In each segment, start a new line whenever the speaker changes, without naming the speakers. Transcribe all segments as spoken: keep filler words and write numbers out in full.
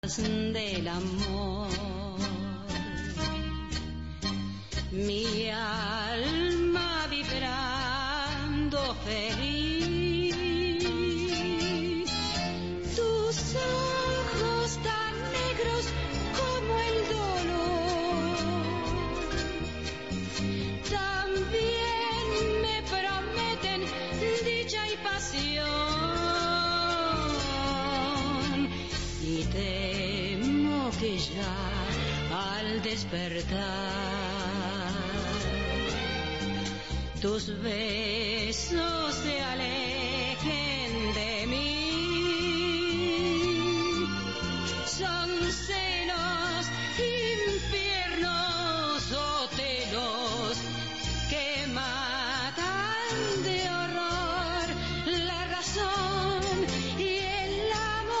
del amor. Mi alma vibrando feliz, tus ojos tan negros como el dolor, también me prometen dicha y pasión, y temo que ya al despertar tus besos se alejen de mí. Son celos, infiernos o celos que matan de horror la razón y el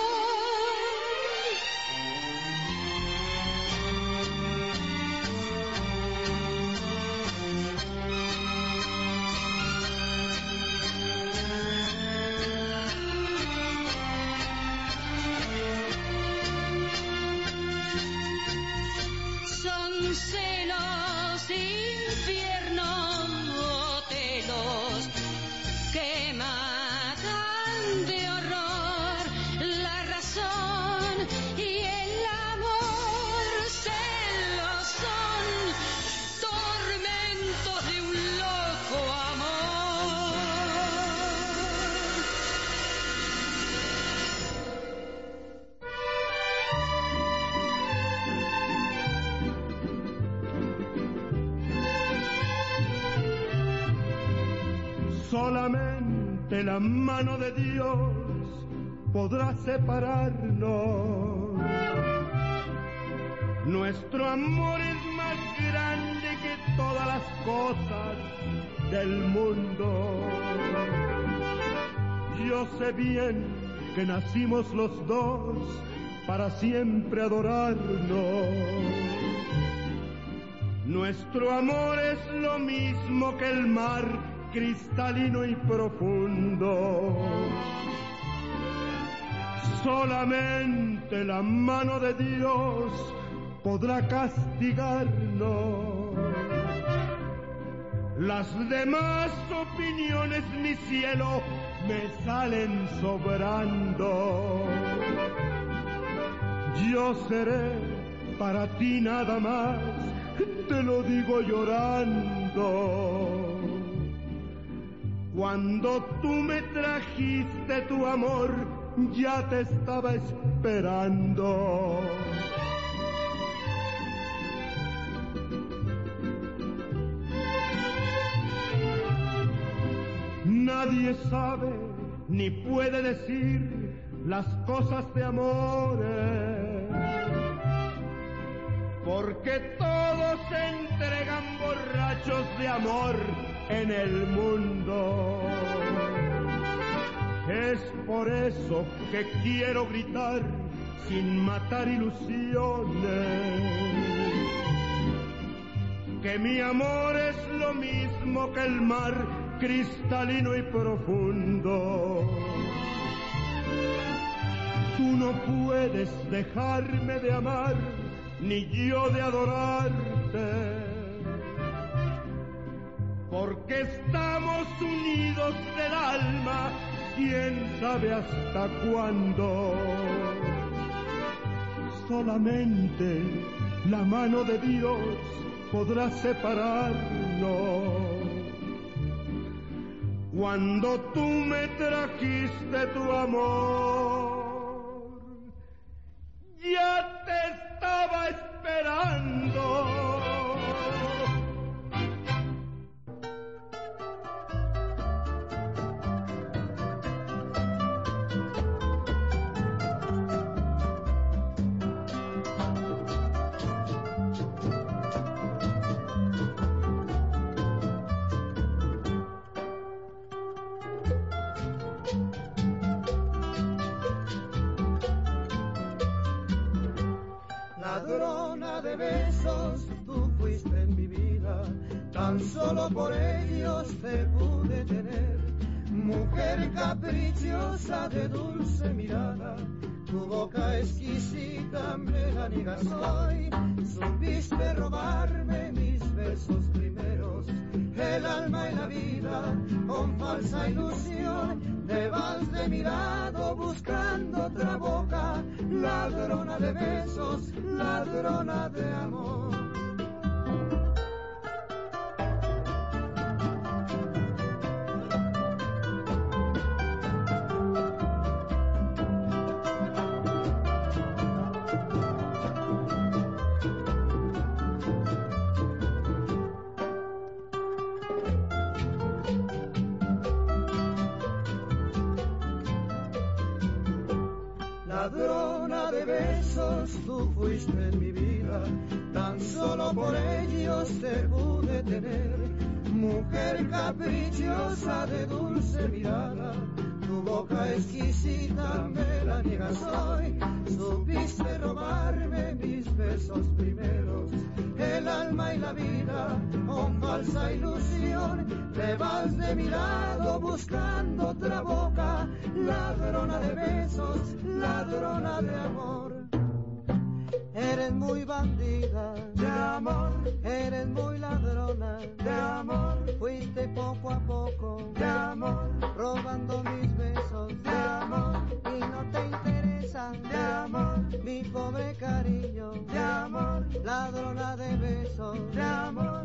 celos, infiernos o celos que matan de horror la razón y el amor. Celos son tormentos de un loco amor.
Solamente la mano de Dios podrá separarnos. Nuestro amor es más grande que todas las cosas del mundo. Yo sé bien que nacimos los dos para siempre adorarnos. Nuestro amor es lo mismo que el mar, cristalino y profundo. Solamente la mano de Dios podrá castigarnos. Las demás opiniones, mi cielo, me salen sobrando. Yo seré para ti nada más, te lo digo llorando. Cuando tú me trajiste tu amor, ya te estaba esperando. Nadie sabe ni puede decir las cosas de amores, porque todos se entregan borrachos de amor en el mundo. Es por eso que quiero gritar sin matar ilusiones, que mi amor es lo mismo que el mar, cristalino y profundo. Tú no puedes dejarme de amar, ni yo de adorarte, porque estamos unidos del alma, quién sabe hasta cuándo. Solamente la mano de Dios podrá separarnos. Cuando tú me trajiste tu amor, ya te estaba esperando.
Ladrona de besos, tú fuiste en mi vida, tan solo por ellos te pude tener. Mujer caprichosa de dulce mirada, tu boca exquisita me la niegas hoy. Supiste robarme mis besos primeros, el alma y la vida, con falsa ilusión. Te vas de mi lado buscando otra boca, ladrona de besos, ladrona de amor. Ladrona de besos, tú fuiste en mi vida, tan solo por ellos te pude tener. Mujer caprichosa de dulce mirada, tu boca exquisita me la niegas hoy. Supiste robarme mis besos primeros, el alma y la vida, con falsa ilusión. Te vas de mi lado buscando otra boca, ladrona de besos, ladrona de amor. Eres muy bandida de amor, eres muy ladrona de amor. Fuiste poco a poco de amor, robando mis besos de amor. Y no te interesa de amor, mi pobre cariño de amor. Ladrona de besos de amor.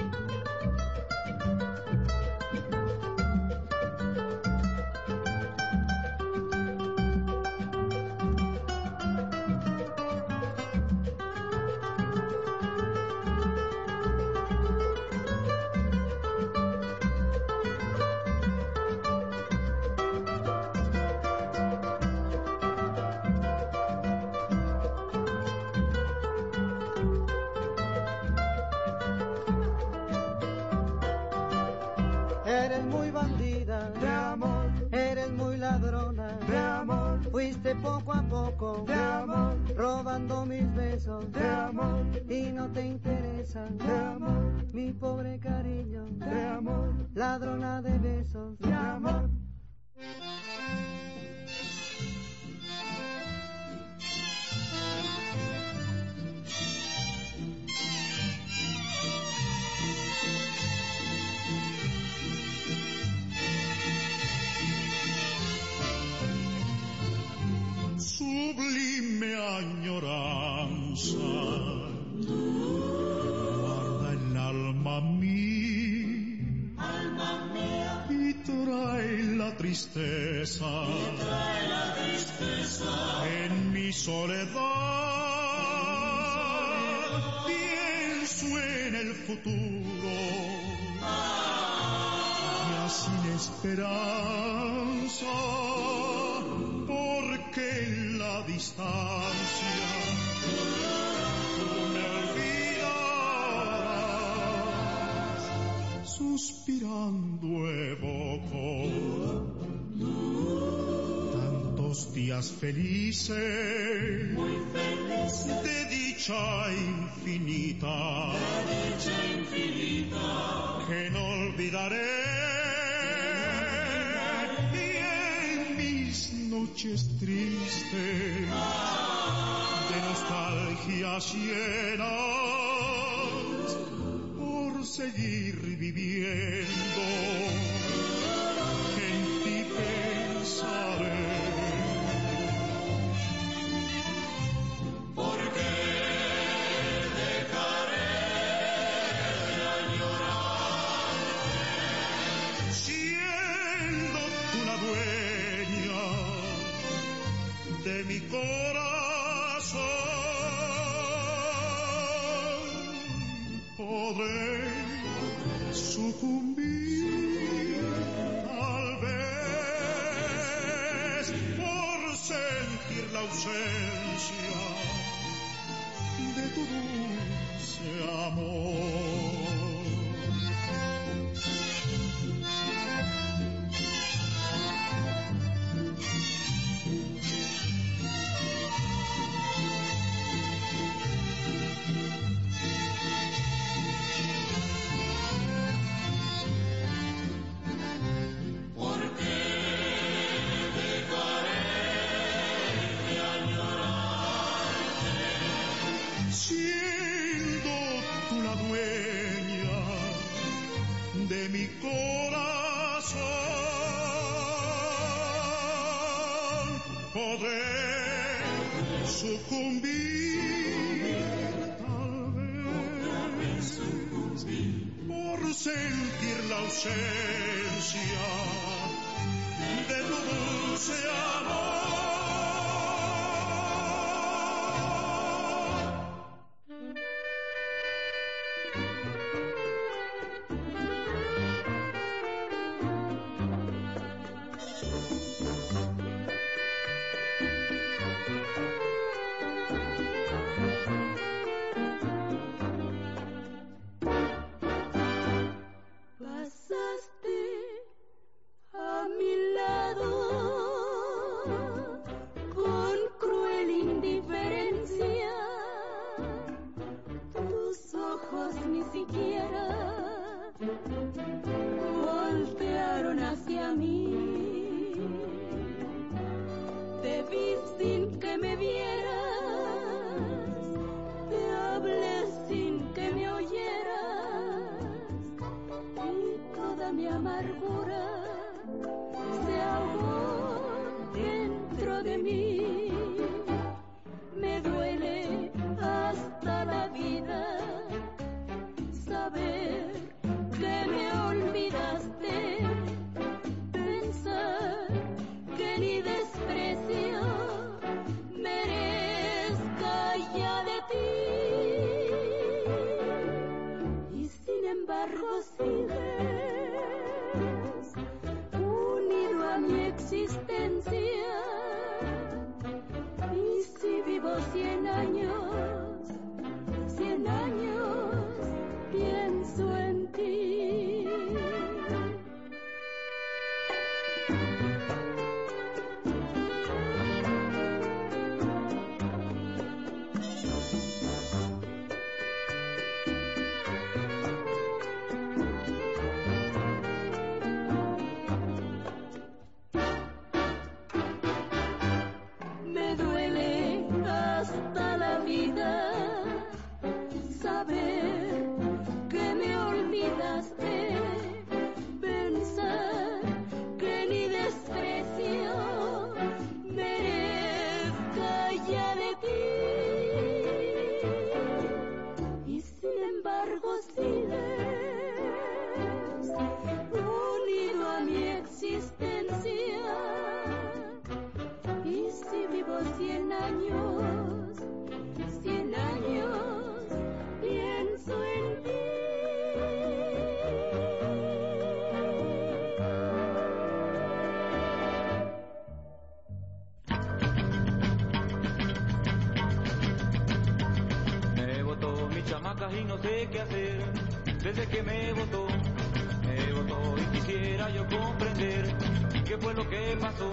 Eres muy bandida de amor, eres muy ladrona de amor. Fuiste poco a poco de amor, robando mis besos de amor. Y no te interesa de amor, mi pobre cariño de amor. Ladrona de besos de amor.
Sublime añoranza, guarda el alma mía, alma mía, y trae la tristeza, y trae la tristeza en mi soledad. Pienso en el futuro, ya sin esperanza. Que en la distancia tú me olvidas, suspirando evoco tantos días felices, muy felices, de dicha infinita, de dicha infinita, que no olvidaré. Noches tristes de nostalgias llenas por seguir viviendo, en ti pensaré. Porque dejaré de añorarte, siendo tú la dueña de mi corazón. Podré sucumbir tal vez por sentir la ausencia de tu dulce amor. Porque dejaré de sucumbir, tal vez, por sentir la ausencia de tu dulce amor.
Y no sé qué hacer desde que me votó, me votó y quisiera yo comprender qué fue lo que pasó.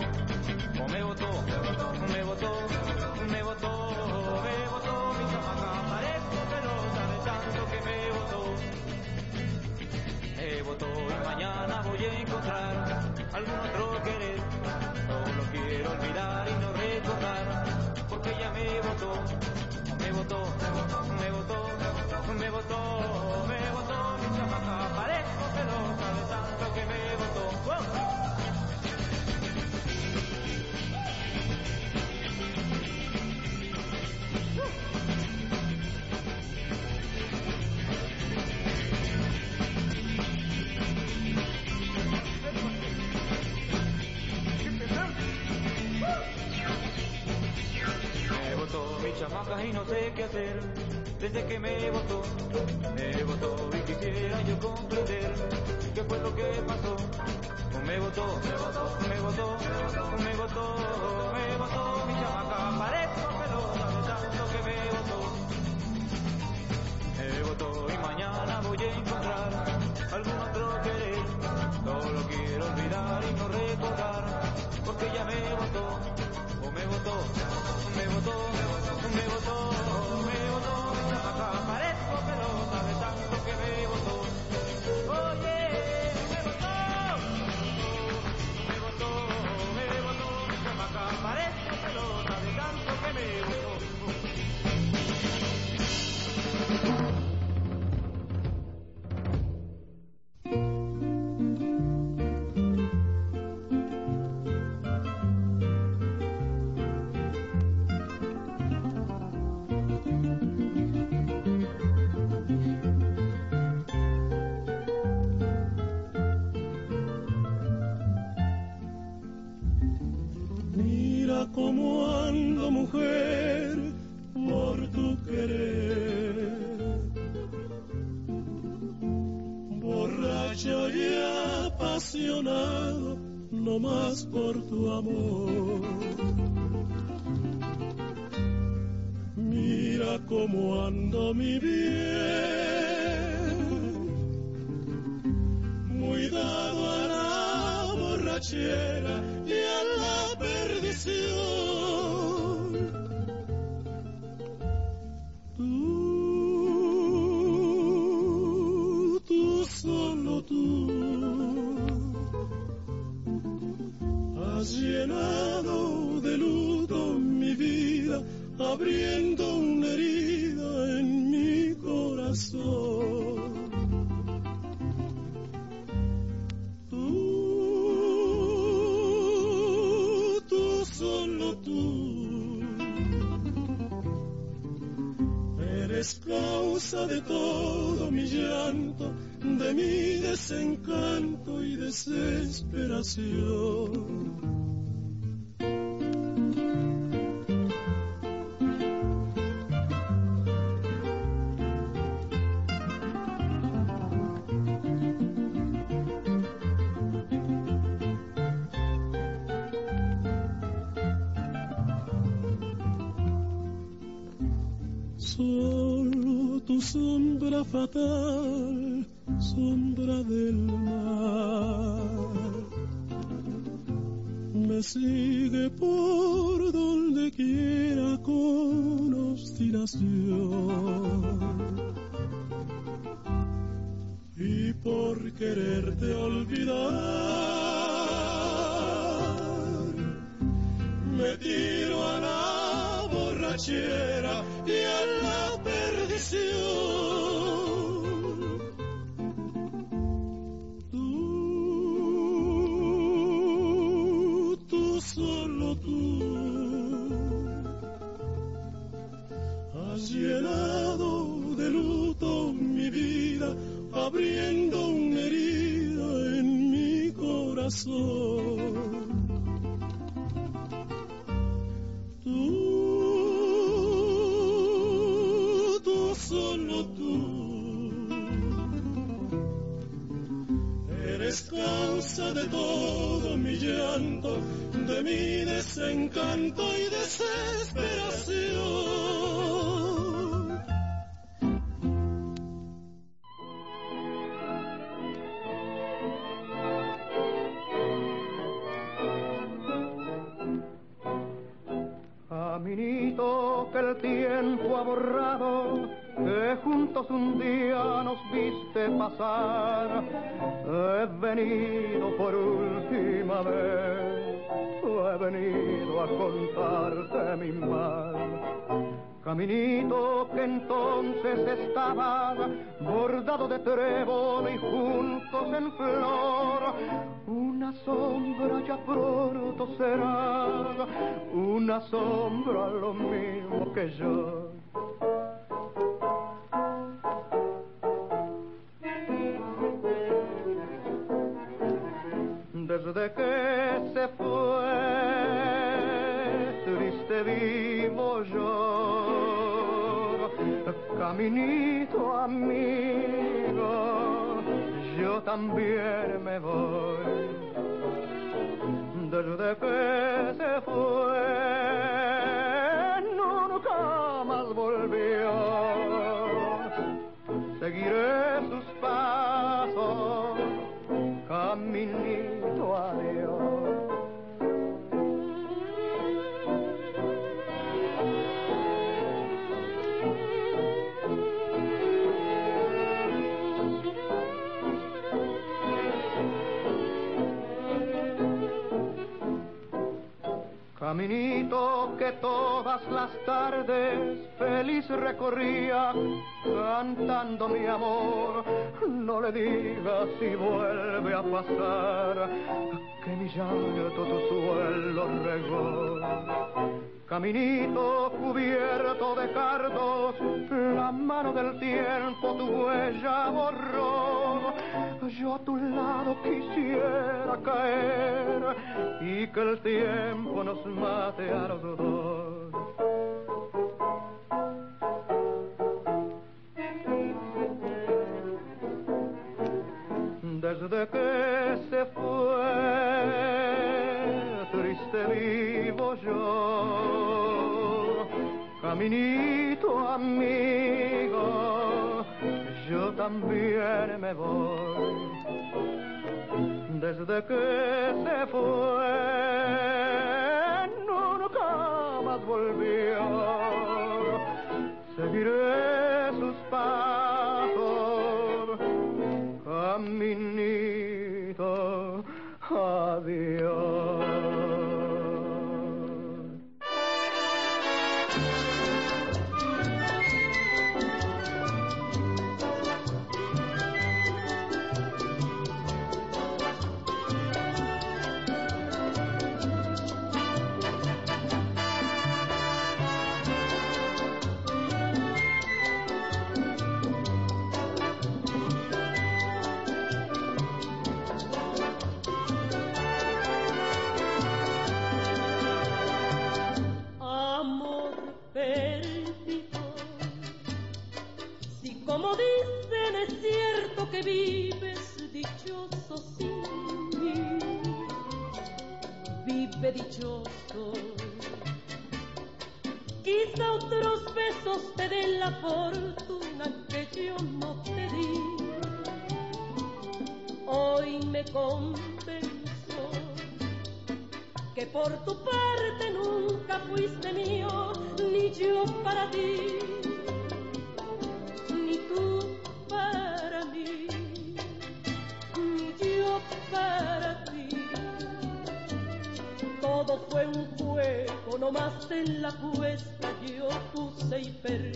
O me votó, me votó, me votó, me votó, me votó mi chamaca, parezco pelota de tanto que me votó. Me votó y mañana voy a encontrar algún otro querer. Solo quiero olvidar y no recordar, porque ella me votó, me votó, me votó, me votó. Me votó, me votó, mi chamaca, parezco pelota de tanto que me votó. ¡Wow! Me votó mi chamaca y no sé qué hacer desde que me votó, me votó y quisiera yo comprender qué fue lo que pasó. Me votó, me votó, me votó, me votó, me votó mi chamaca, parezco pelota de tanto que me votó. Me votó y mañana voy a encontrar algún otro querer. Solo quiero olvidar y no recordar, porque ella me votó, o me votó, me votó, me votó, me votó, me votó. Parezco pelota de tanto que me votó. Oye, me votó, me votó, me votó, mi chamaca, parezco pelota de tanto que me
cómo ando, mujer, por tu querer. Borracho y apasionado, no más por tu amor. Mira cómo ando, mi bien, muy dado a la borrachera y a la perdición. Tú, tú, solo tú, has llenado de luto mi vida, abriendo una herida en mi corazón. Tú, tú, solo tú, eres causa de todo mi llanto, de mi desencanto y desesperación. Solo tu sombra fatal, sombra del mar, me sigue por donde quiera con obstinación. Y por quererte olvidar, me tiro a la borrachera y a la perdición. Tú, tú, solo tú, has llenado de luto mi vida, abriendo una herida en mi corazón. Solo tú eres causa de todo mi llanto, de mi desencanto y desesperación.
Caminito que el tiempo ha borrado, que juntos un día nos viste pasar, he venido por última vez, he venido a contarte mi mal. Caminito que entonces estaba bordado de trébol y juncos en flor, una sombra ya pronto será, una sombra lo mismo que yo. Desde que se fue, triste vivo yo, caminito amigo, yo también me voy. Desde que se fue, nunca más volvió, seguiré sus pasos, caminito adiós. Caminito que todas las tardes feliz recorría, cantando mi amor, no le digas si vuelve a pasar, que mi llanto tu suelo regó. Caminito cubierto de cardos, la mano del tiempo tu huella borró. Yo a tu lado quisiera caer y que el tiempo nos mate a los dos. Desde que se fue, triste vivo yo, caminito amigo, yo también me voy. Desde que se fue, nunca más volvió, seguiré sus pasos, caminito, adiós.
Como dicen, es cierto que vives dichoso sin mí. Vive dichoso. Quizá otros besos te den la fortuna que yo no te di. Hoy me convenzo que por tu parte nunca fuiste mío, ni yo para ti. Para mí, ni yo para ti. Todo fue un juego, nomás en la apuesta yo puse y perdí.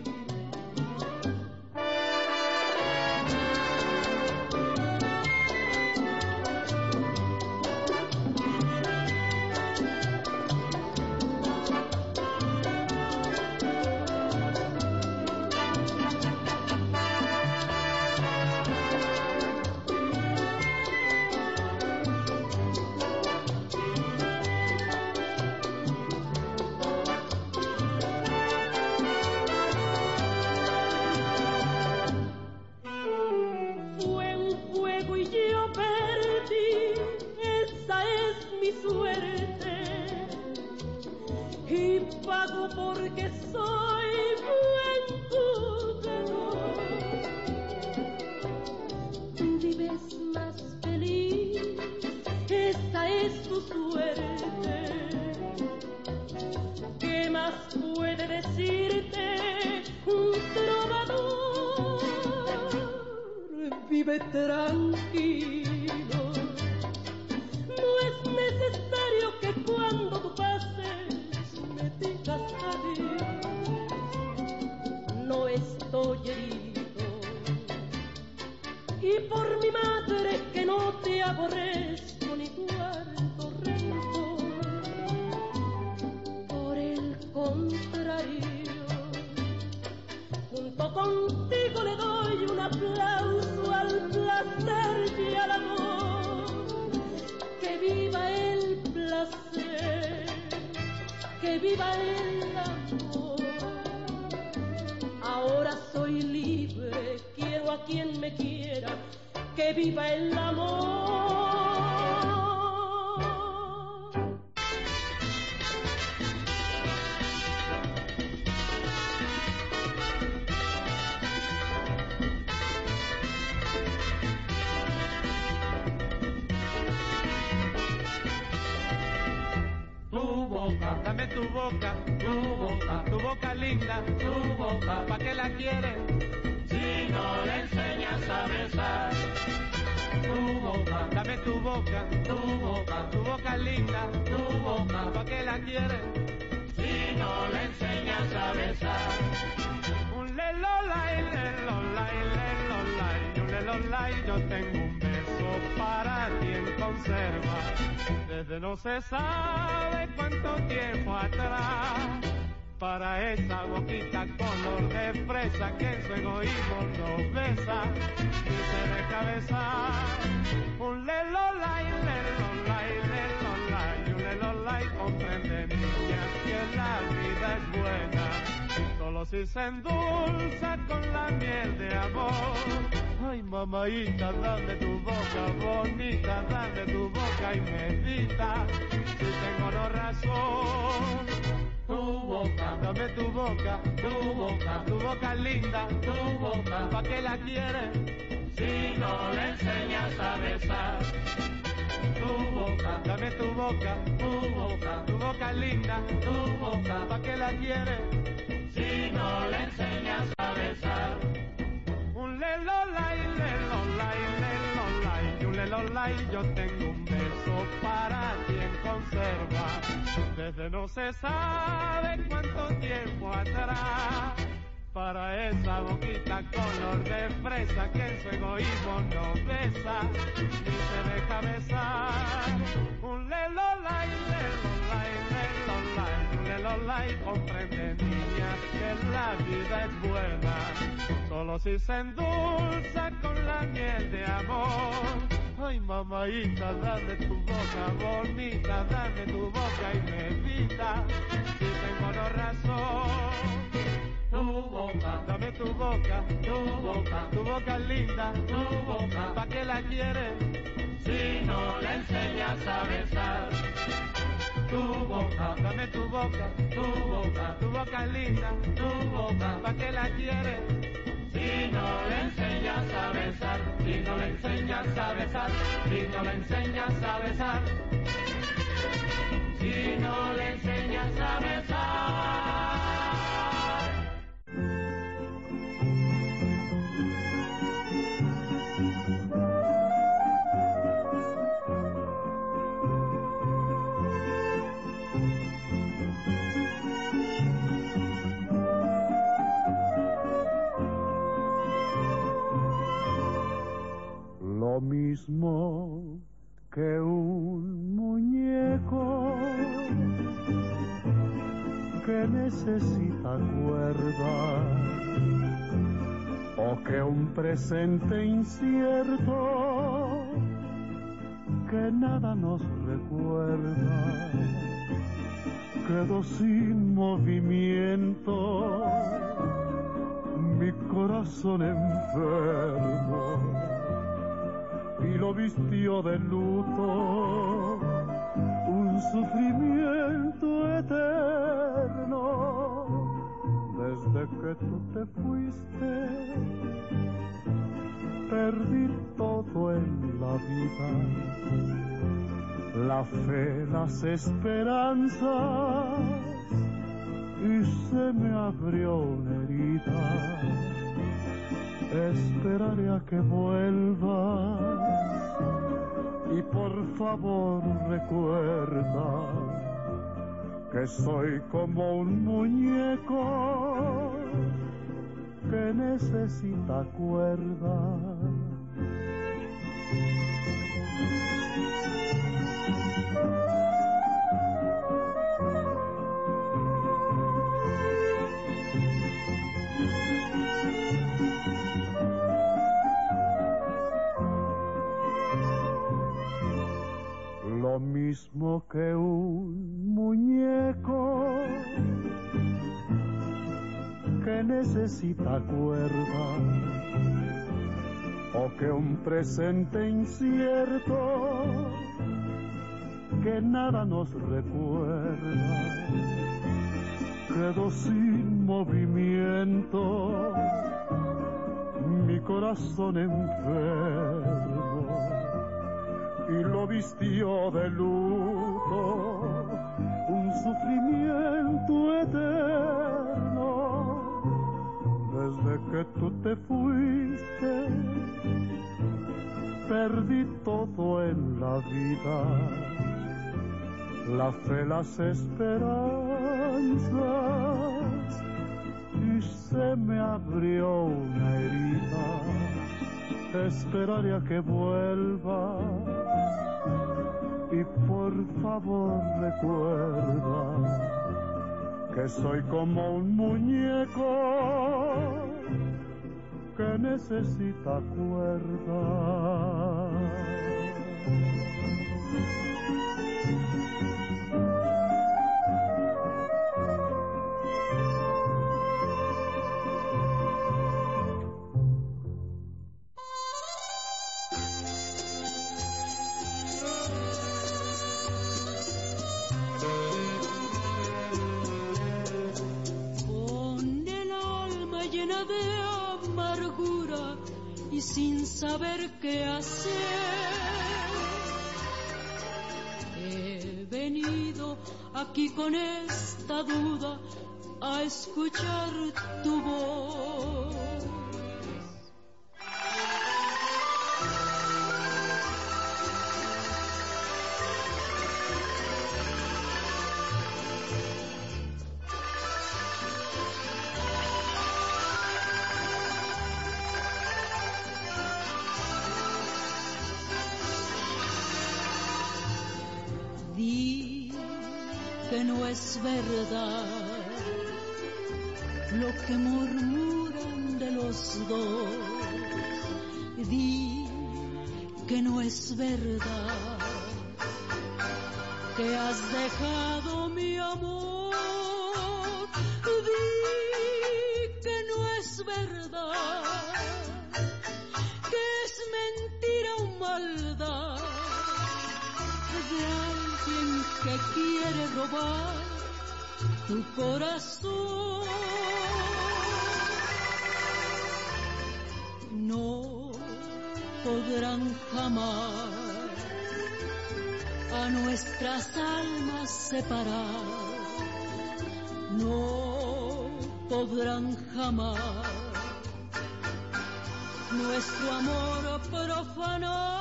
Porque soy buen jugador. Vives más feliz, esa es tu suerte. ¿Qué más puede decirte un trovador? Vive tranquilo. No es necesario que cuando tú pases me digas adiós. No estoy herido y por mi madre que no te aborrezco ni guardo rencor. Por el contrario, junto contigo le doy un aplauso al placer y al amor. Que viva el placer, que viva el amor. Ahora soy libre, quiero a quien me quiera. Que viva el amor.
Dame tu boca, tu boca, tu boca linda, tu boca, ¿pa' qué la quieres? Si no le enseñas a besar. Tu boca, dame tu boca, tu boca, tu boca linda, tu boca, ¿pa' qué la quieres? Si no le enseñas a besar. Un lelolay, lelolay, lelolay, un lelolay, yo tengo un beso para ti en conserva.
desde no se sabe cuánto tiempo atrás, para esa boquita color de fresa que en su egoísmo nos besa y se deja besar. Un lelolay, lelolay, lelolay, un lelolay comprende, niñas, que la vida es buena solo si se endulza con la miel de amor. Ay, mamaita, dame tu boca bonita, dame tu boca y medita si tengo no razón. Tu boca, dame tu boca, tu boca, tu boca linda, tu boca, ¿pa' qué la quieres si no le enseñas a besar? Tu boca, dame tu boca, tu boca, tu boca linda, tu boca, ¿pa' qué la quieres si no le enseñas a besar? Un lelolay, lelolay, lelolay, un lelolay, yo tengo un beso para quien conserva desde no se sabe cuánto tiempo atrás, para esa boquita color de fresa que en su egoísmo no besa ni se deja besar. Un lelolay, lelolay, lelolay, un lelolay, comprende, niñas, que la vida es buena solo si se endulza con la miel de amor. Ay, mamaita, dame tu boca bonita, dame tu boca y medita si tengo no razón. Tu boca, dame tu boca, tu boca, tu boca linda, tu boca, ¿pa' qué la quieres si no le enseñas a besar? Tu boca, dame tu boca, tu boca, tu boca linda, tu boca, ¿pa' qué la quieres si no le enseñas a besar? Si no le enseñas a besar, si no le enseñas a besar, si no le enseñas a besar.
Lo mismo que un muñeco que necesita cuerda, o que un presente incierto que nada nos recuerda, quedó sin movimiento mi corazón enfermo y lo vistió de luto un sufrimiento eterno. Desde que tú te fuiste perdí todo en la vida, la fe, las esperanzas, y se me abrió una herida. Esperaré a que vuelvas y por favor recuerda que soy como un muñeco que necesita cuerda. Lo mismo que un muñeco que necesita cuerda, o que un presente incierto que nada nos recuerda, quedó sin movimiento mi corazón enfermo y lo vistió de luto un sufrimiento eterno. Desde que tú te fuiste perdí todo en la vida, la fe, las esperanzas, y se me abrió una herida. Esperaré a que vuelva y por favor recuerda que soy como un muñeco que necesita cuerda.
Y sin saber qué hacer, he venido aquí con esta duda a escuchar tu voz. Que no es verdad lo que murmuran de los dos. Di que no es verdad que has dejado mi amor. Di que no es verdad, que es mentira o maldad de alguien que quiere robar tu corazón. No podrán jamás a nuestras almas separar. No podrán jamás nuestro amor profanar.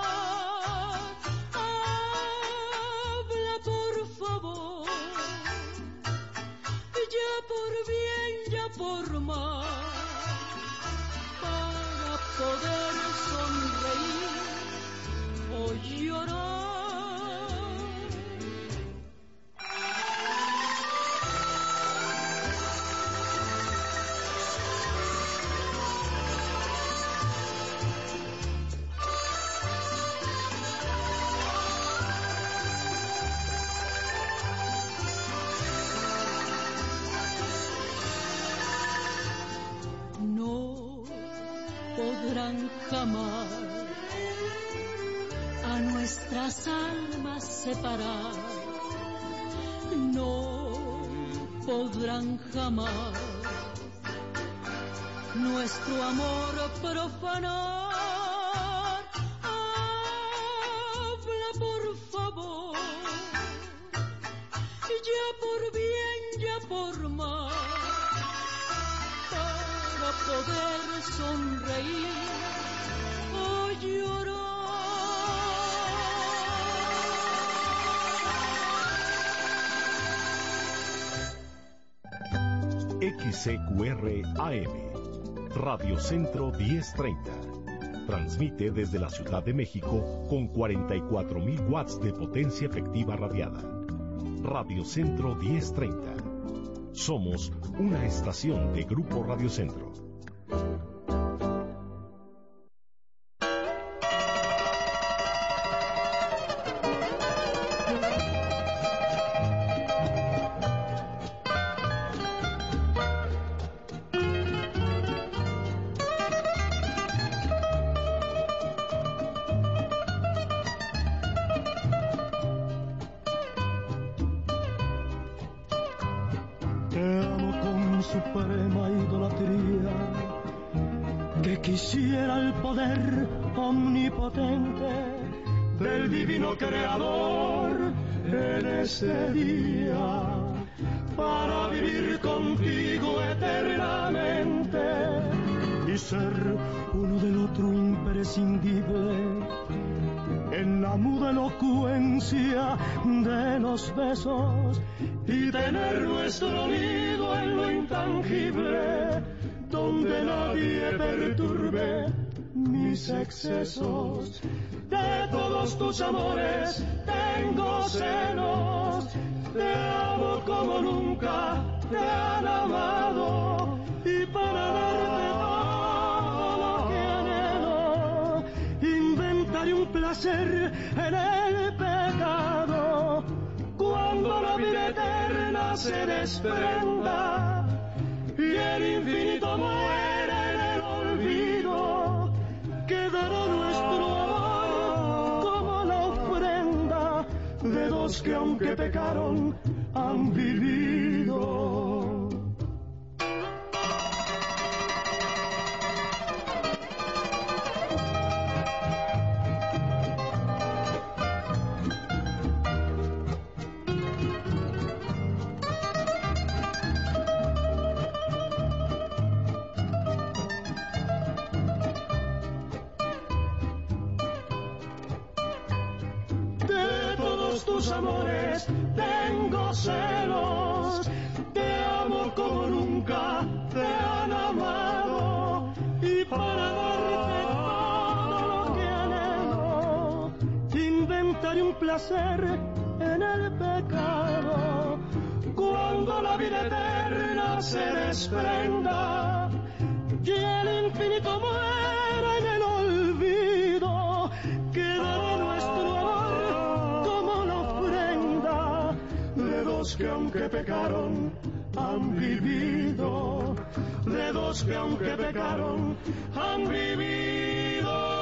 Por más, para poder sonreír o llorar. Podrán jamás a nuestras almas separar. No podrán jamás nuestro amor profanar. Habla por favor, ya por bien, ya por mal, para poder sonreír o llorar.
X C Q R A M, Radio Centro diez treinta. Transmite desde la Ciudad de México con cuarenta y cuatro mil watts de potencia efectiva radiada. Radio Centro diez treinta. Somos una estación de Grupo Radio Centro.
Suprema idolatría, que quisiera el poder omnipotente del divino creador en ese día, para vivir contigo eternamente y ser uno del otro imprescindible, en la muda elocuencia de los besos, y tener nuestro nido en lo intangible, donde nadie perturbe mis excesos. De todos tus amores tengo celos. Te amo como nunca te han amado. Y para darte todo lo que anhelo, inventaré un placer en el pecado. Cuando la vida eterna se desprenda y el infinito muera en el olvido, quedará nuestro amor como la ofrenda de dos que aunque pecaron han vivido. Tus amores tengo celos, te amo como nunca te han amado, y para darte todo lo que anhelo, inventaré un placer en el pecado. Cuando la vida eterna se desprenda y el infinito muera en el olvido, quedará nuestro amor de dos que aunque pecaron han vivido, de dos que aunque pecaron han vivido.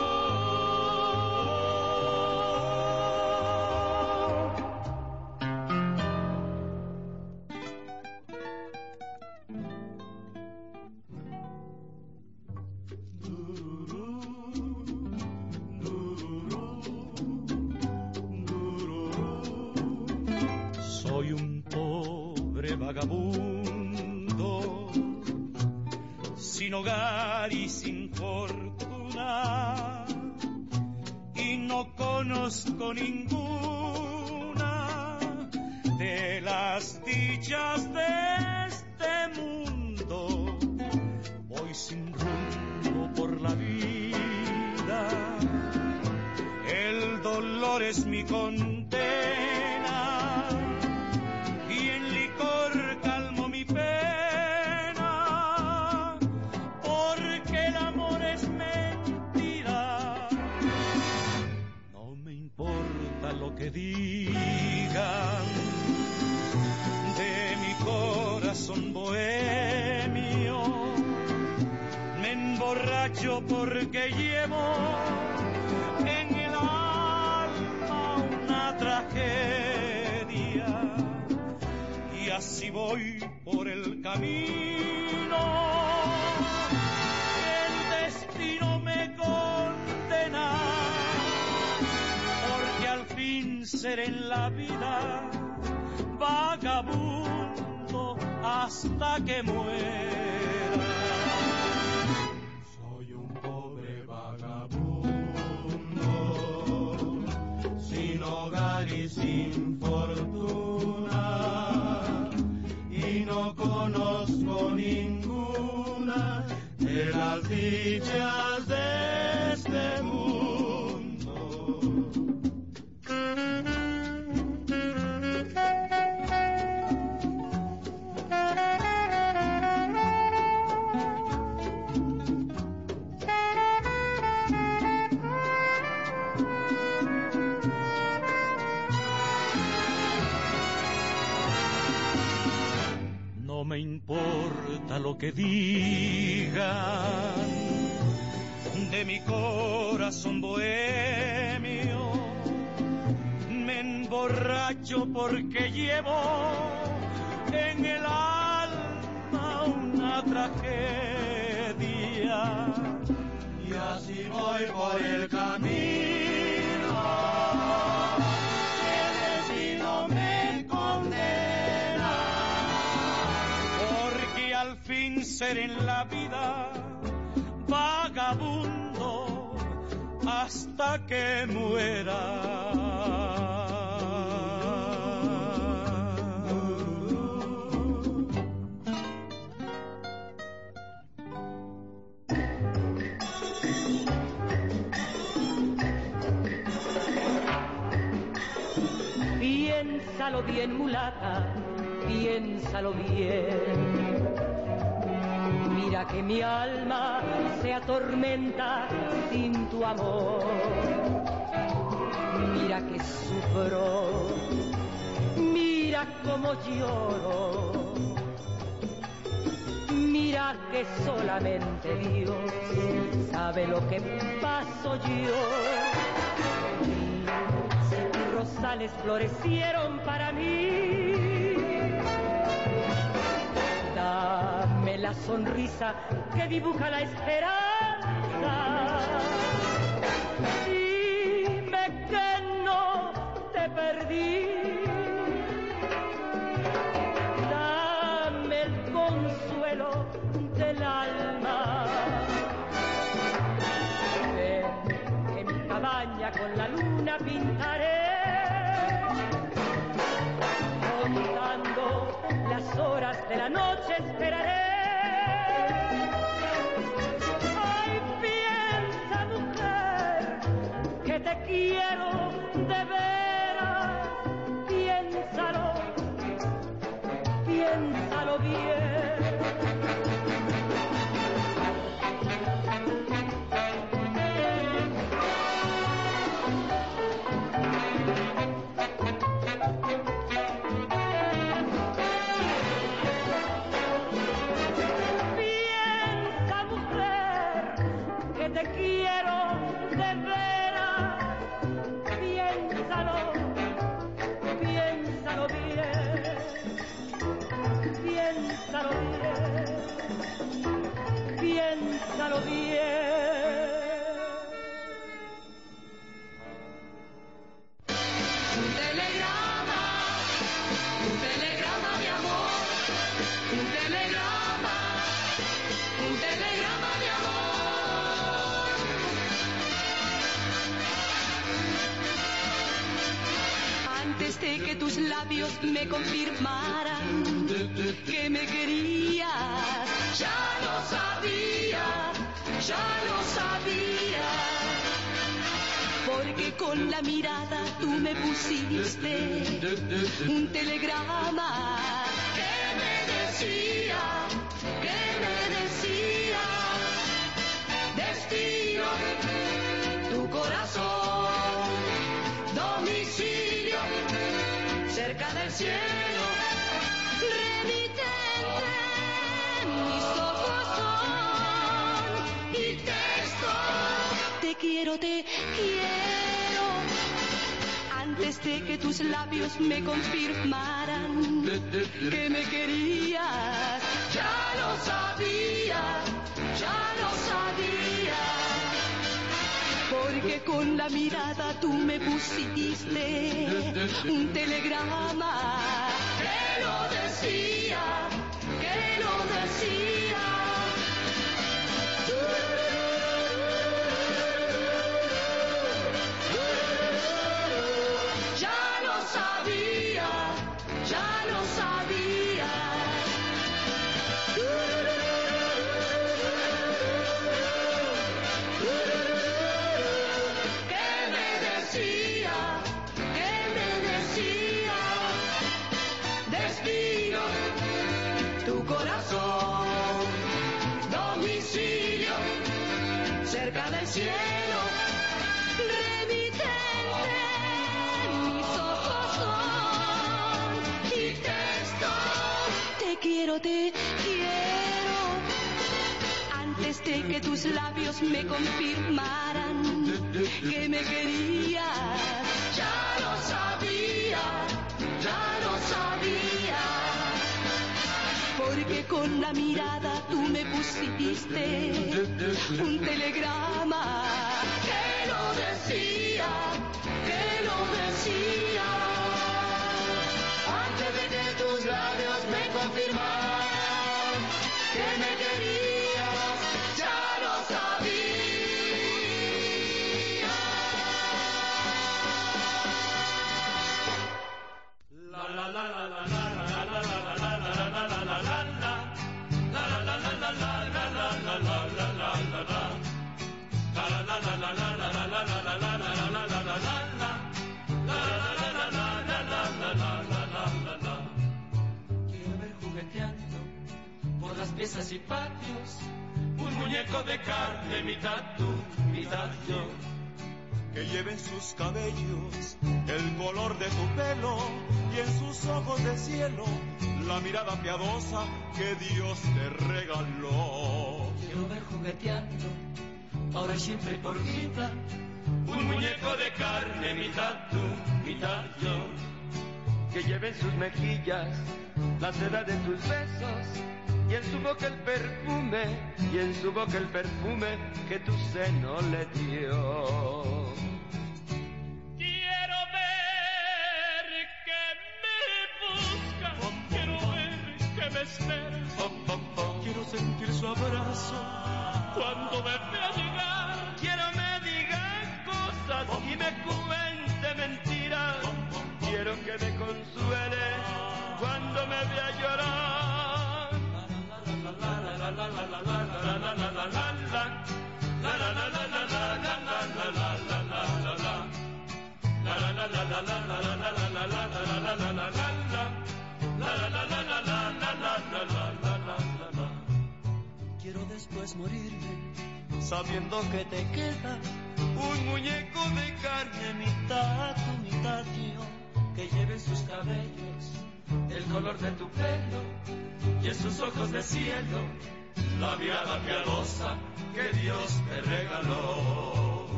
Soy un pobre vagabundo, sin hogar y sin fortuna, y no conozco ninguna de las dichas de este mundo. Voy sin rumbo por la vida, el dolor es mi condena, y en licor calmo mi pena, porque el amor es mentira. No me importa lo que digan de mi corazón bohemio, me emborracho porque llevo en el alma una tragedia, y así voy por el camino que el destino me condena, porque al fin seré en la vida vagabundo hasta que muera.
Soy un pobre vagabundo, sin hogar y sin fortuna, y no conozco ninguna de las dichas de este mundo.
No me importa lo que digan de mi corazón bohemio, me emborracho porque llevo en el alma una tragedia,
y así voy por el camino que el destino me condena,
porque al fin ser en la vida vagabundo hasta que muera.
Piénsalo bien, mulata, piénsalo bien. Mira que mi alma se atormenta sin tu amor. Mira que sufro, mira cómo lloro. Mira que solamente Dios sabe lo que paso yo. Si tus rosales florecieron para mí, dame la sonrisa que dibuja la esperanza. Dime que no te perdí. Dame el consuelo del alma. Ven que mi cabaña con la luna pintaré, contando las horas de la noche esperaré. Ay, piensa, mujer, que te quiero de veras. Piénsalo, piénsalo bien. Te quiero de veras, piénsalo, piénsalo bien, piénsalo bien, piénsalo bien.
Un telegrama, un telegrama de amor, un telegrama, un telegrama de amor. Antes de que tus labios me confirmaran que me querías, ya lo sabía, ya lo sabía. Porque con la mirada tú me pusiste un telegrama que me decía, que me decía, destino, tu corazón, domicilio, cerca del cielo, remitente, mis ojos son, y texto, te quiero, te quiero. Antes de que tus labios me confirmaran que me querías, ya lo sabía, ya lo sabía. Porque con la mirada tú me pusiste un telegrama que lo decía, que lo decía. Ya lo sabía, ya lo sabía. Tu corazón, domicilio, cerca del cielo, remitente, mis ojos son, y texto, te quiero, te quiero. Antes de que tus labios me confirmaran que me querías, ya lo sabía, ya lo sabía. Porque con la mirada tú me pusiste un telegrama que lo decía, que lo decía. Antes de que tus labios me confirmaran que me querías, ya lo sabía. La la la la la la. La la la la la la la la la la la la la la la la la la la la.
labios, un muñeco de carne, mitad tú, mitad yo,
que lleve en sus cabellos el color de tu pelo y en sus ojos de cielo la mirada piadosa que Dios te regaló.
Quiero ver jugueteando, ahora y siempre por vida, un muñeco de carne, mitad tú, mitad yo,
que lleve en sus mejillas la seda de tus besos y en su boca el perfume, y en su boca el perfume que tu seno le dio.
Quiero ver que me busca, quiero ver que me espera, quiero sentir su abrazo cuando me vea llegar.
Quiero me diga cosas y me cuente mentiras, quiero que me consuele cuando me vea llorar.
Quiero después morirme
sabiendo que te queda un muñeco de carne, mitad tú, mitad yo,
que lleve en sus cabellos el color de tu pelo y en sus ojos de cielo la mirada piadosa que Dios te regaló.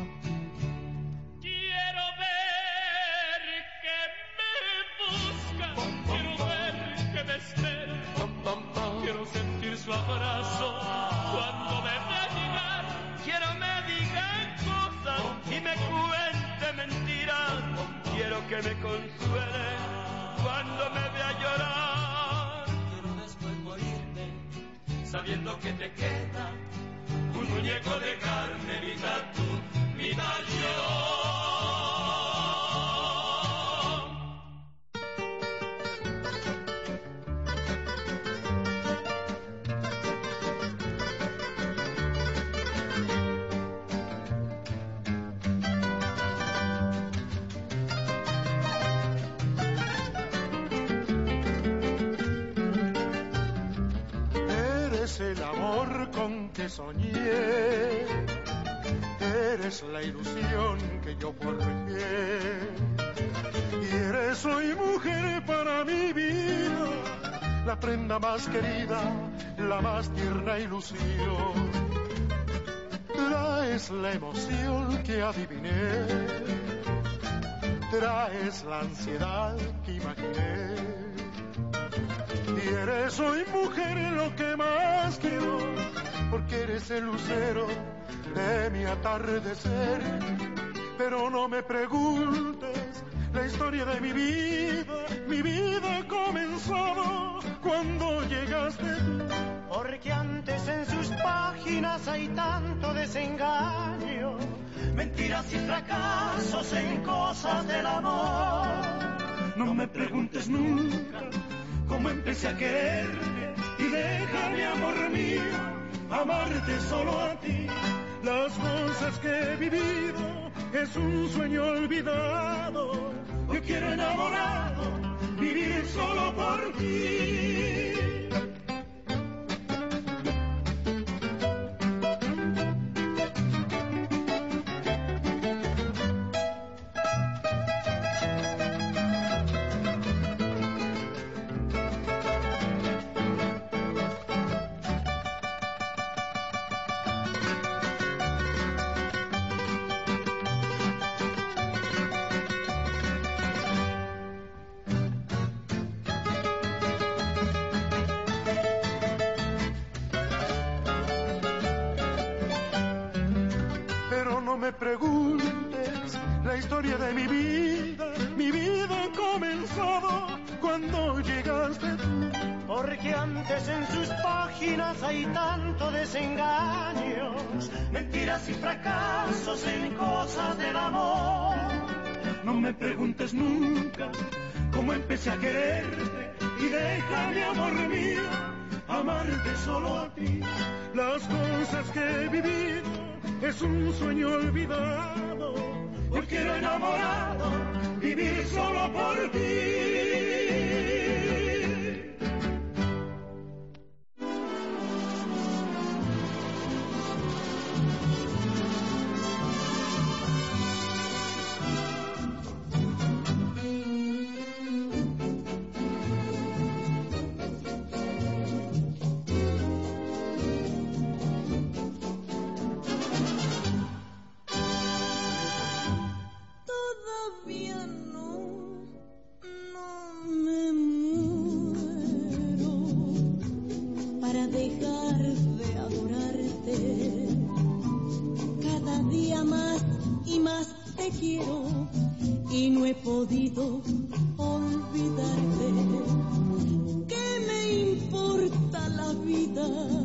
Quiero ver que me busca, quiero ver que me espera, quiero sentir su abrazo cuando me vea llegar.
Quiero me diga cosas y me cuente mentiras, quiero que me consuele cuando me vea llorar.
Quiero después morirme sabiendo que te queda un muñeco de carne, mitad tú, mitad yo.
El amor con que soñé, eres la ilusión que yo forjé, y eres hoy mujer para mi vida, la prenda más querida, la más tierna ilusión. Traes la emoción que adiviné, traes la ansiedad que imaginé. Y eres hoy mujer lo que más quiero, porque eres el lucero de mi atardecer. Pero no me preguntes la historia de mi vida, mi vida comenzó cuando llegaste tú.
Porque antes en sus páginas hay tanto desengaño, mentiras y fracasos en cosas del amor.
No me preguntes nunca cómo empecé a quererte, y déjame, amor mío, amarte solo a ti. Las cosas que he vivido es un sueño olvidado. Yo quiero enamorado vivir solo por ti. Preguntes la historia de mi vida, mi vida comenzó cuando llegaste tú.
Porque antes en sus páginas hay tanto desengaños, mentiras y fracasos en cosas del amor.
No me preguntes nunca cómo empecé a quererte, y déjame, amor mío, amarte solo a ti. Las cosas que he vivido es un sueño olvidado. Yo quiero enamorado vivir solo por ti.
día más y más te quiero y no he podido olvidarte. ¿Qué me importa la vida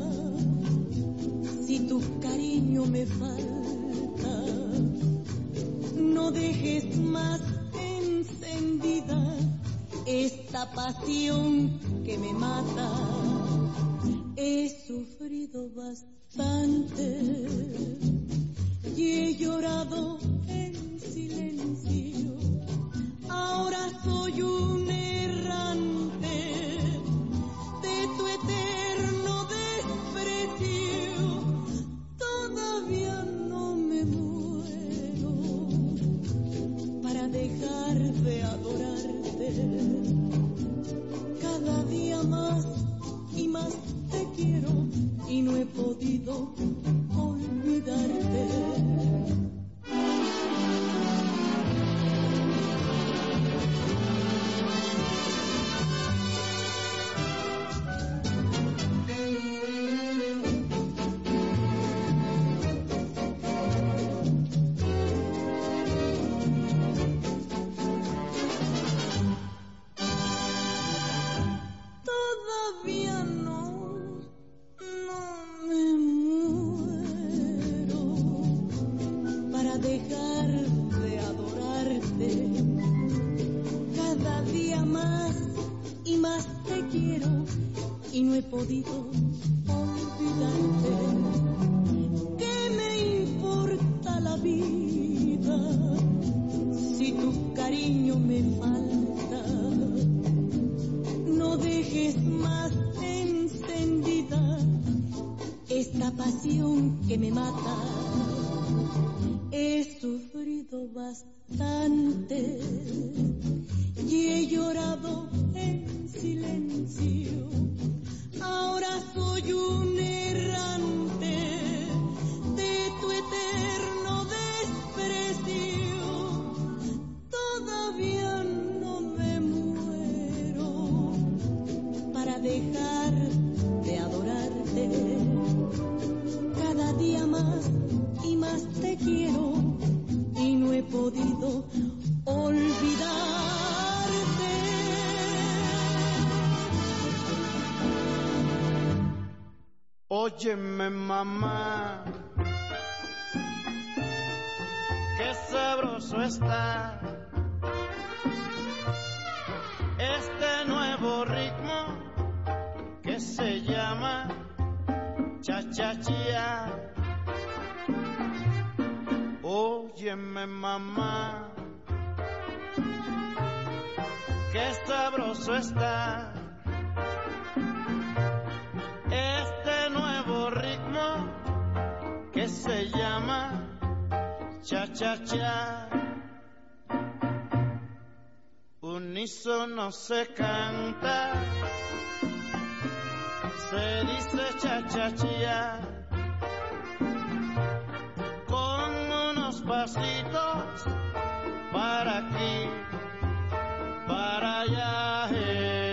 si tu cariño me falta? No dejes más encendida esta pasión que me mata. He sufrido bastante y he llorado en silencio. Ahora soy un errante de tu eterno desprecio. Todavía no me muero para dejar de adorarte. Cada día más y más te quiero y no he podido olvidarte. Y no he podido olvidarte. ¿Qué me importa la vida si tu cariño me falta? No dejes más encendida esta pasión que me mata. He sufrido bastante y he llorado en silencio. Ahora soy un errante de tu eterno desprecio. Todavía no me muero para dejar de adorarte. Cada día más y más te quiero y no he podido olvidarte.
Óyeme, mamá, qué sabroso está este nuevo ritmo que se llama cha-cha-chía. Óyeme, mamá, qué sabroso está este nuevo ritmo que se llama cha-cha-cha. Unísono se canta, se dice cha-cha-cha, con unos pasitos para aquí, para allá. eh.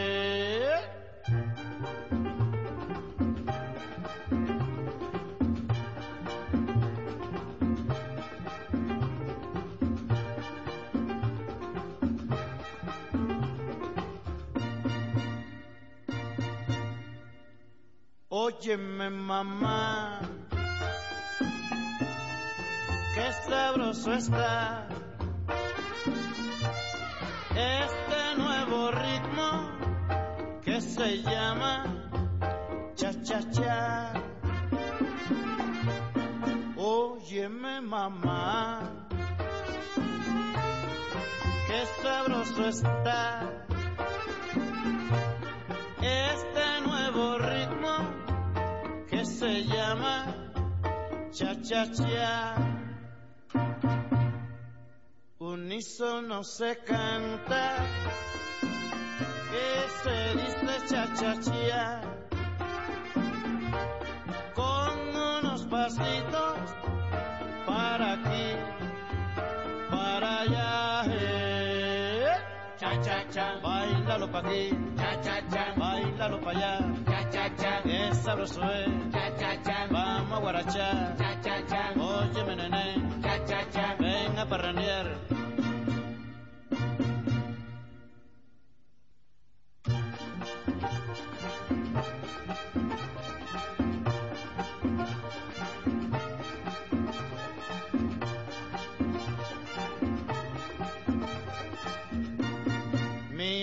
Óyeme, mamá, qué sabroso está este nuevo ritmo que se llama cha-cha-cha. Óyeme, mamá, qué sabroso está este nuevo ritmo que se llama cha-cha-cha. Unísono se canta, que se dice cha-cha-cha, con unos pasitos para aquí, para allá. eh. Cha-cha-cha, bailalo pa' aquí, cha-cha-cha, bailalo pa' allá, cha-cha-cha, qué sabroso es, cha-cha-cha, vamos a guarachar, cha-cha-cha, óyeme, nene,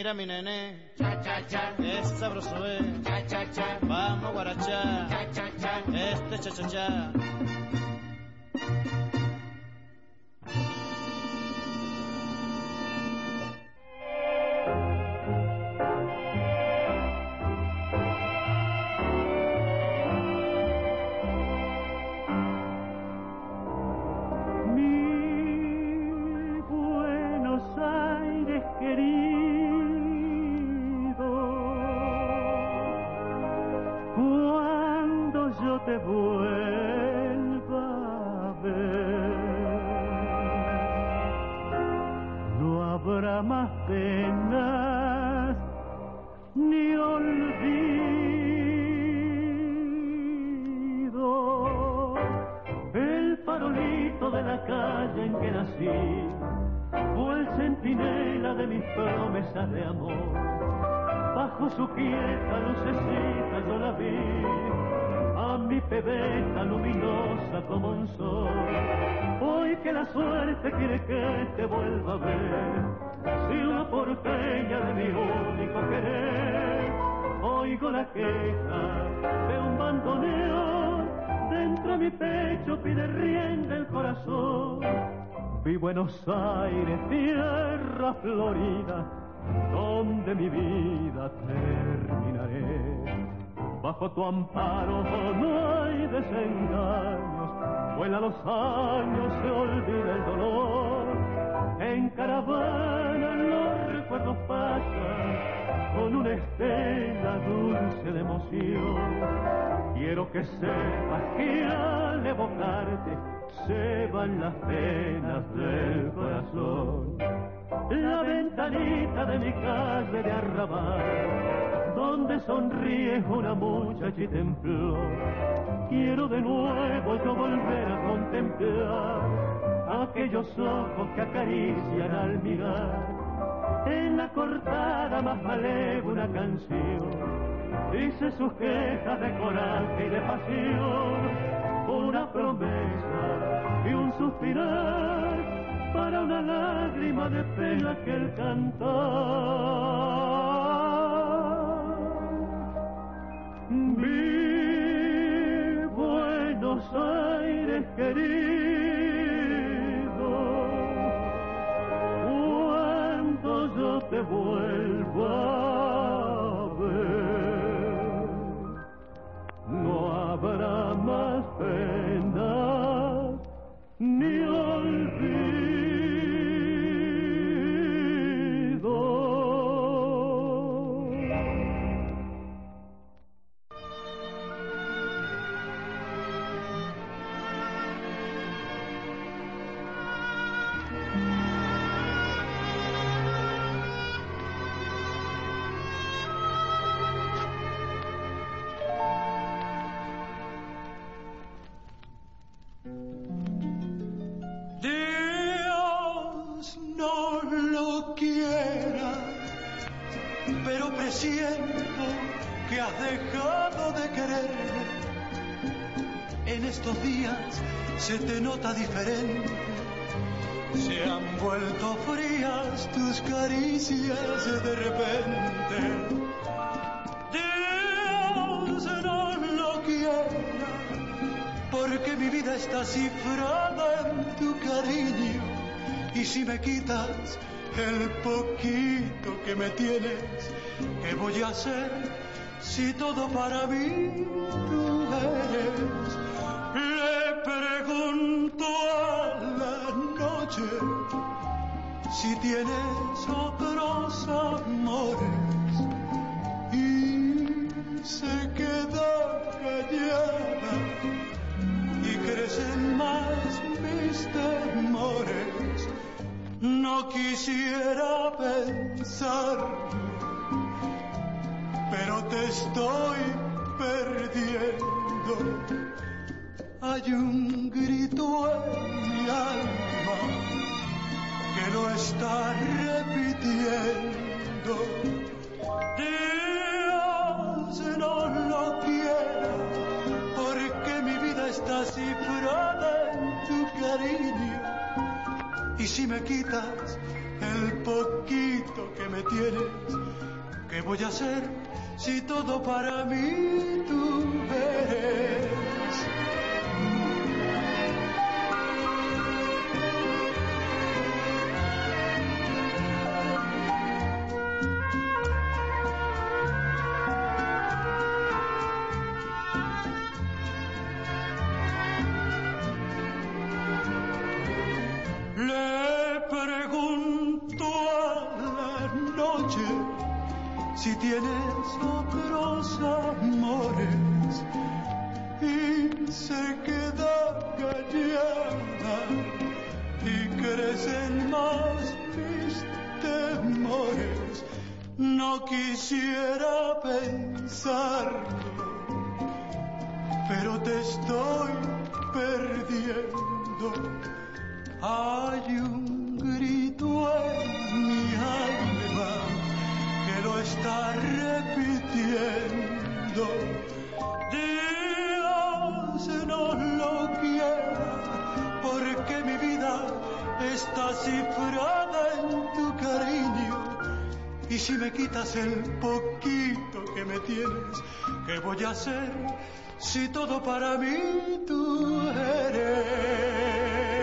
Mira mi nené,
cha cha cha,
ese sabroso es,
cha cha cha,
vamos guarachá,
cha cha cha,
este cha cha cha.
Te vuelva a ver, no habrá más penas ni olvido. El farolito de la calle en que nací fue el centinela de mis promesas de amor. Bajo su quieta lucecita yo la vi, a mi pebeta luminosa como un sol. Hoy que la suerte quiere que te vuelva a ver, si una porteña de mi único querer, oigo la queja de un bandoneón, dentro de mi pecho pide rienda el corazón. Vi Buenos Aires, tierra florida, donde mi vida terminaré. Bajo tu amparo no hay desengaños, vuelan los años, se olvida el dolor. En caravana los recuerdos pasan con una estela dulce de emoción. Quiero que sepas que al evocarte se van las penas del corazón. La ventanita de mi calle de arrabal, donde sonríe una muchachita en flor. Quiero de nuevo yo volver a contemplar aquellos ojos que acarician al mirar. En la cortada más maleva una canción dice sus quejas de coraje y de pasión. Una promesa y un suspirar para una lágrima de pena que el cantar. Mi Buenos Aires querido, cuando yo te vuelva a ver, no habrá más penas ni olvido.
Pero presiento que has dejado de querer. En estos días se te nota diferente. Se han vuelto frías tus caricias de repente. Dios no lo quiera, porque mi vida está cifrada en tu cariño. Y si me quitas el poquito que me tienes, ¿qué voy a hacer si todo para mí tú eres? Le pregunto a la noche si tienes otros amores y se queda callada y crecen más mis temores. No quisiera pensar, pero te estoy perdiendo. Hay un grito en mi alma que lo está repitiendo. Dios no lo quiera, porque mi vida está cifrada en tu cariño. Y si me quitas el poquito que me tienes, ¿qué voy a hacer si todo para mí tú eres? Si tienes otros amores y se queda callada y crecen más mis temores, no quisiera pensarlo, pero te estoy perdiendo. Hay un grito en mi alma que lo está repitiendo. Dios no lo quiera, porque mi vida está cifrada en tu cariño. Y si me quitas el poquito que me tienes, ¿qué voy a hacer si todo para mí tú eres?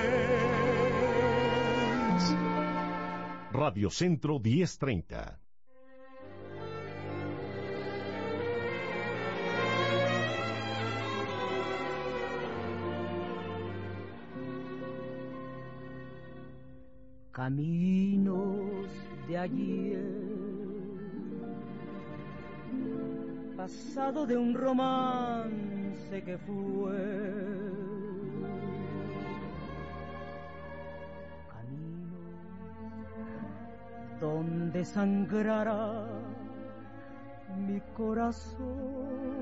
Radio Centro diez treinta.
Caminos de ayer, pasado de un romance que fue, caminos donde sangrará mi corazón.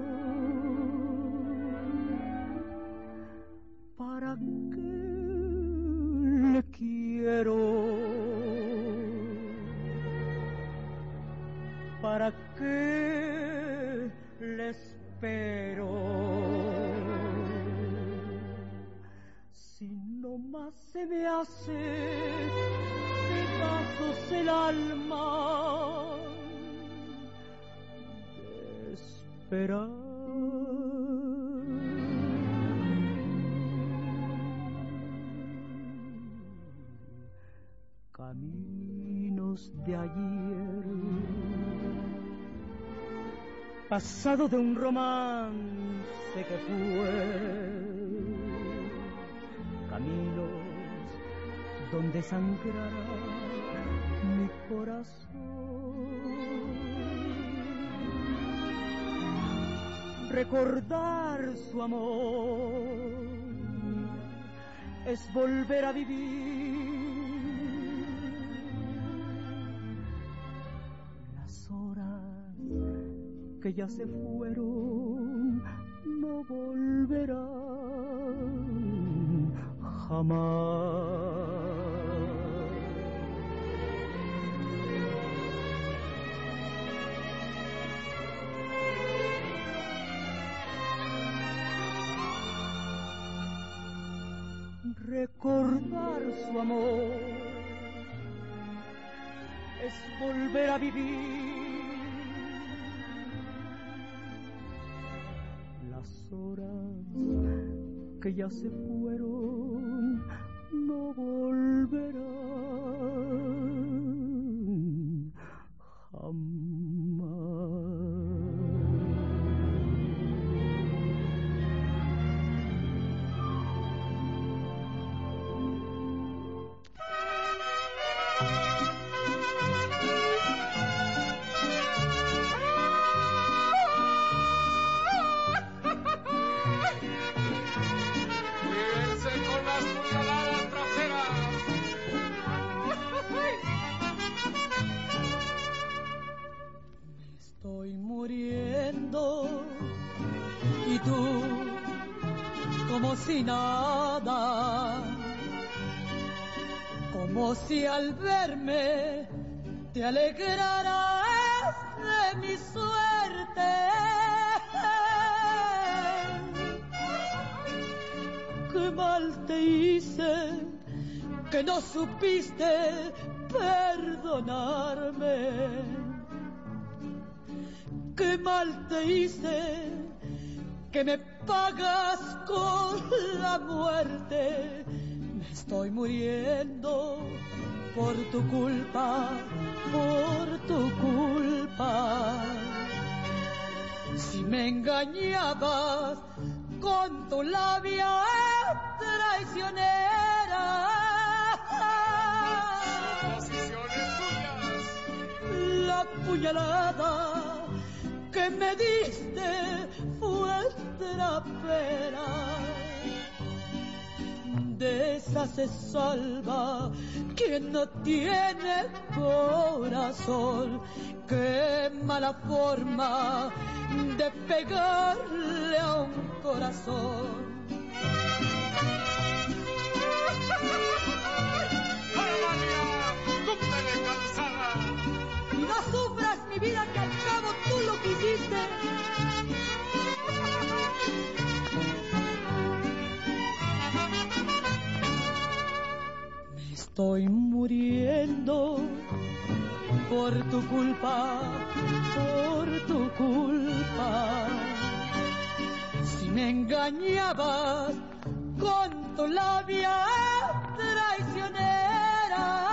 ¿Para qué le quiero? ¿Para qué le espero? Si no más se me hace pedazos el alma de esperar. Caminos de ayer, pasado de un romance que fue, caminos donde sangrará mi corazón. Recordar su amor es volver a vivir que ya se fueron, no volverán jamás. Recordar su amor es volver a vivir horas que ya se fueron, no volverán jamás. Y tú, como si nada, como si al verme te alegraras de mi suerte. Qué mal te hice, que no supiste perdonarme. Qué mal te hice, que me pagas con la muerte. Me estoy muriendo por tu culpa, por tu culpa. Si me engañabas con tu labia traicionera, la puñalada que me diste fue trapera. De esa se salva quien no tiene corazón. Qué mala forma de pegarle a un corazón. Y no sufras mi vida, que al cabo tú lo quisiste. Me estoy muriendo por tu culpa, por tu culpa. Si me engañabas con tu labia traicionera,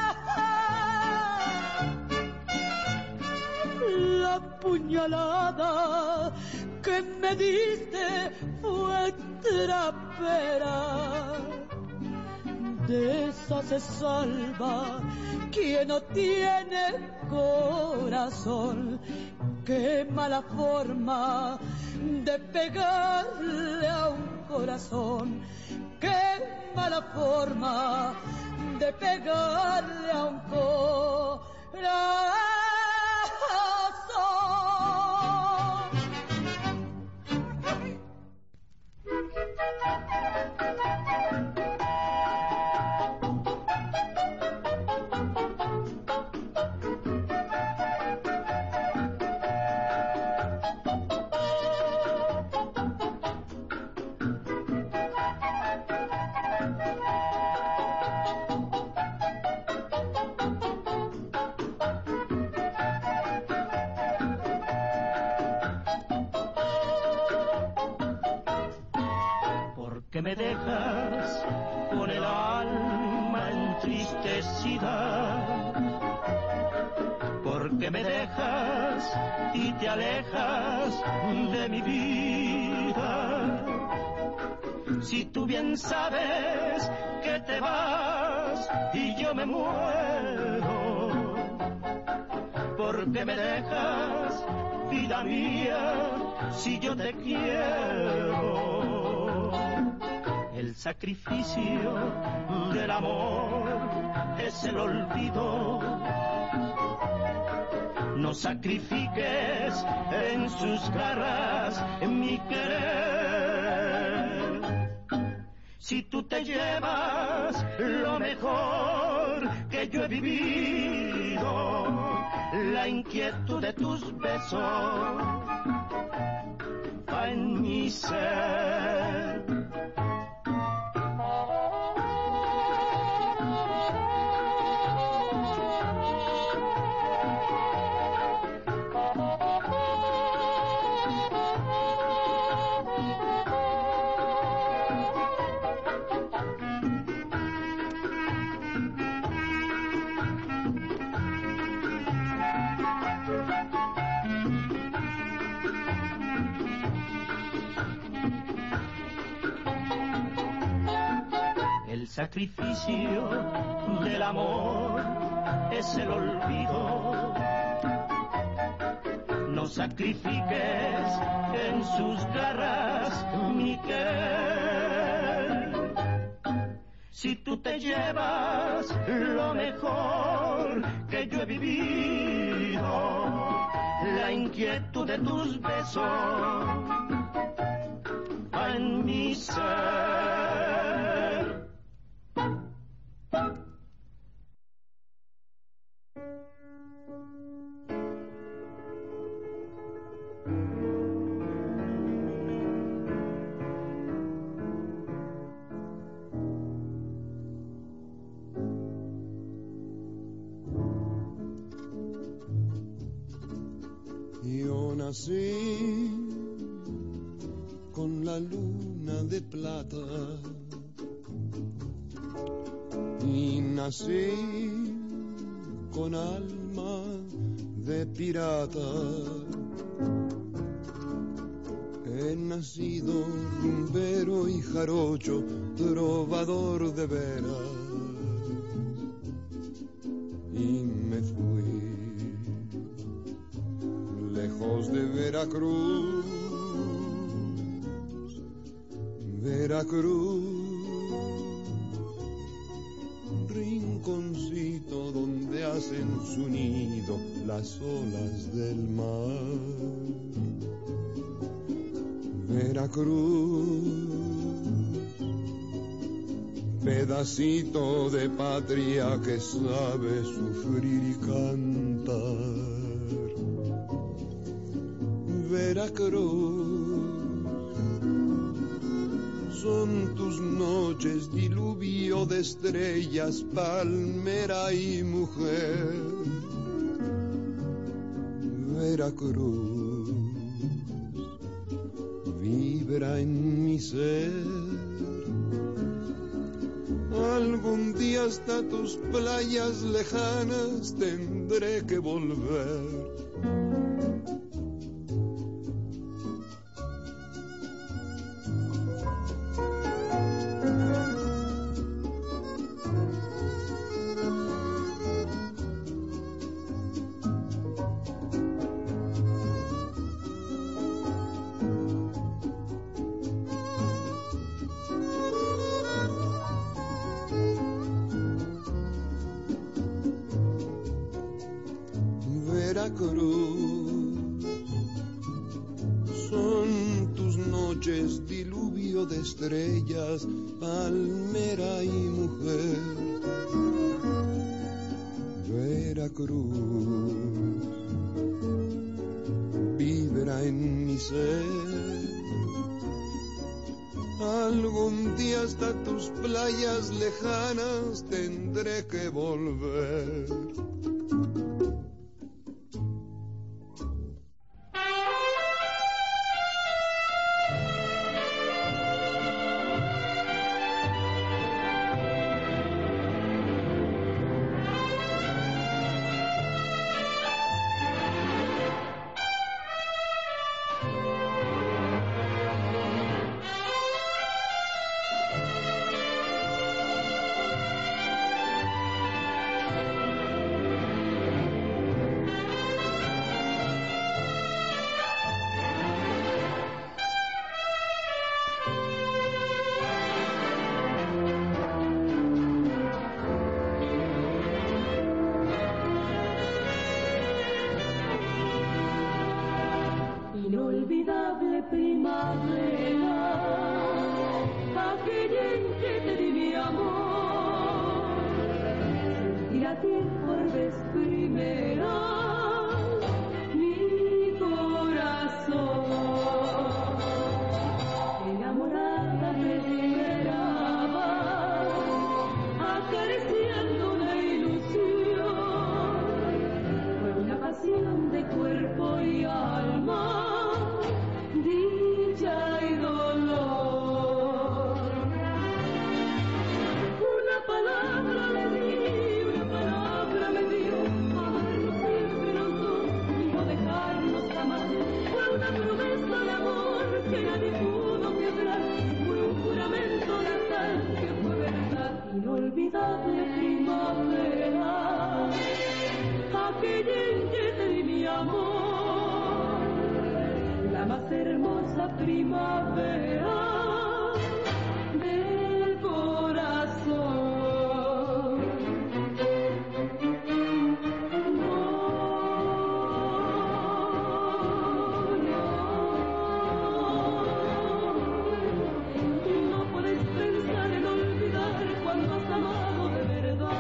la puñalada que me diste fue trapera. De esa se salva quien no tiene corazón. Qué mala forma de pegarle a un corazón. Qué mala forma de pegarle a un corazón.
Que me dejas con el alma entristecida, porque me dejas y te alejas de mi vida. Si tú bien sabes que te vas y yo me muero, porque me dejas, vida mía, si yo te quiero. El sacrificio del amor es el olvido. No sacrifiques en sus garras mi querer. Si tú te llevas lo mejor que yo he vivido, la inquietud de tus besos va en mi ser. El sacrificio del amor es el olvido. No sacrifiques en sus garras mi querer. Si tú te llevas lo mejor que yo he vivido, la inquietud de tus besos va en mi ser.
nací con la luna de plata y nací con alma de pirata. He nacido rumbero y jarocho, trovador de veras, y me fui lejos de Veracruz, Veracruz, rinconcito donde hacen su nido las olas del mar. Veracruz, pedacito de patria que sabe sufrir y cantar. Veracruz, son tus noches diluvio de estrellas, palmera y mujer. Veracruz, vibra en mi ser. Algún día hasta tus playas lejanas tendré que volver. Veracruz, son tus noches diluvio de estrellas, palmera y mujer. Veracruz, vibra en mi ser. Algún día hasta tus playas lejanas tendré que volver.
Inolvidable primavera, aquella en que te di mi amor, sentir a ti por vez primera mi corazón. Enamorada me esperaba, acariciando una ilusión, fue una pasión de cuerpo y alma, dicha y dolor. Una palabra me di, una palabra me dio, amarnos siempre los dos y no dejarnos jamás. Fue una promesa de amor que nadie pudo quebrar, fue un juramento natal que fue verdad. Inolvidable primavera, aquella en que te di mi amor, la más hermosa primavera del corazón. No, no, no puedes pensar en olvidar cuando has amado de verdad.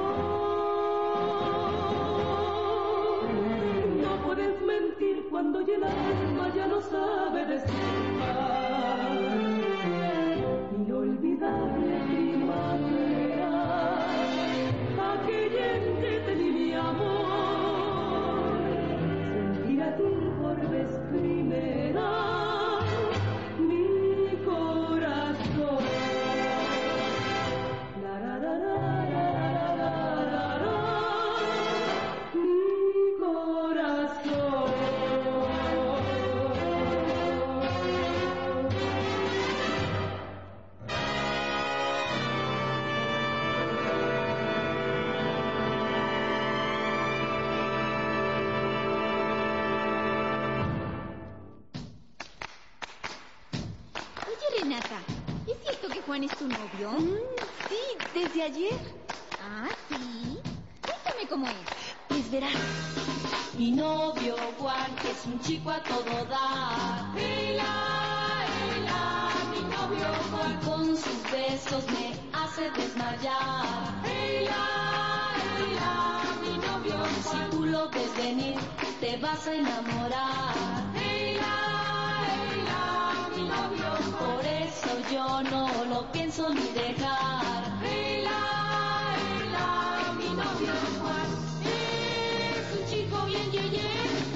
Cuando
Renata, ¿es cierto que Juan es tu novio?
Mm, sí, desde ayer.
Ah, ¿sí? Cuéntame cómo es.
Pues verás, mi novio Juan es un chico a todo dar. Ela, ela, mi novio Juan con sus besos me hace desmayar. Ela, ela, mi novio Juan, si tú lo ves venir, te vas a enamorar. Ela, ela, mi novio Juan, por eso yo no lo pienso ni dejar. Ela, ela, mi novio Juan, es un chico bien yeye,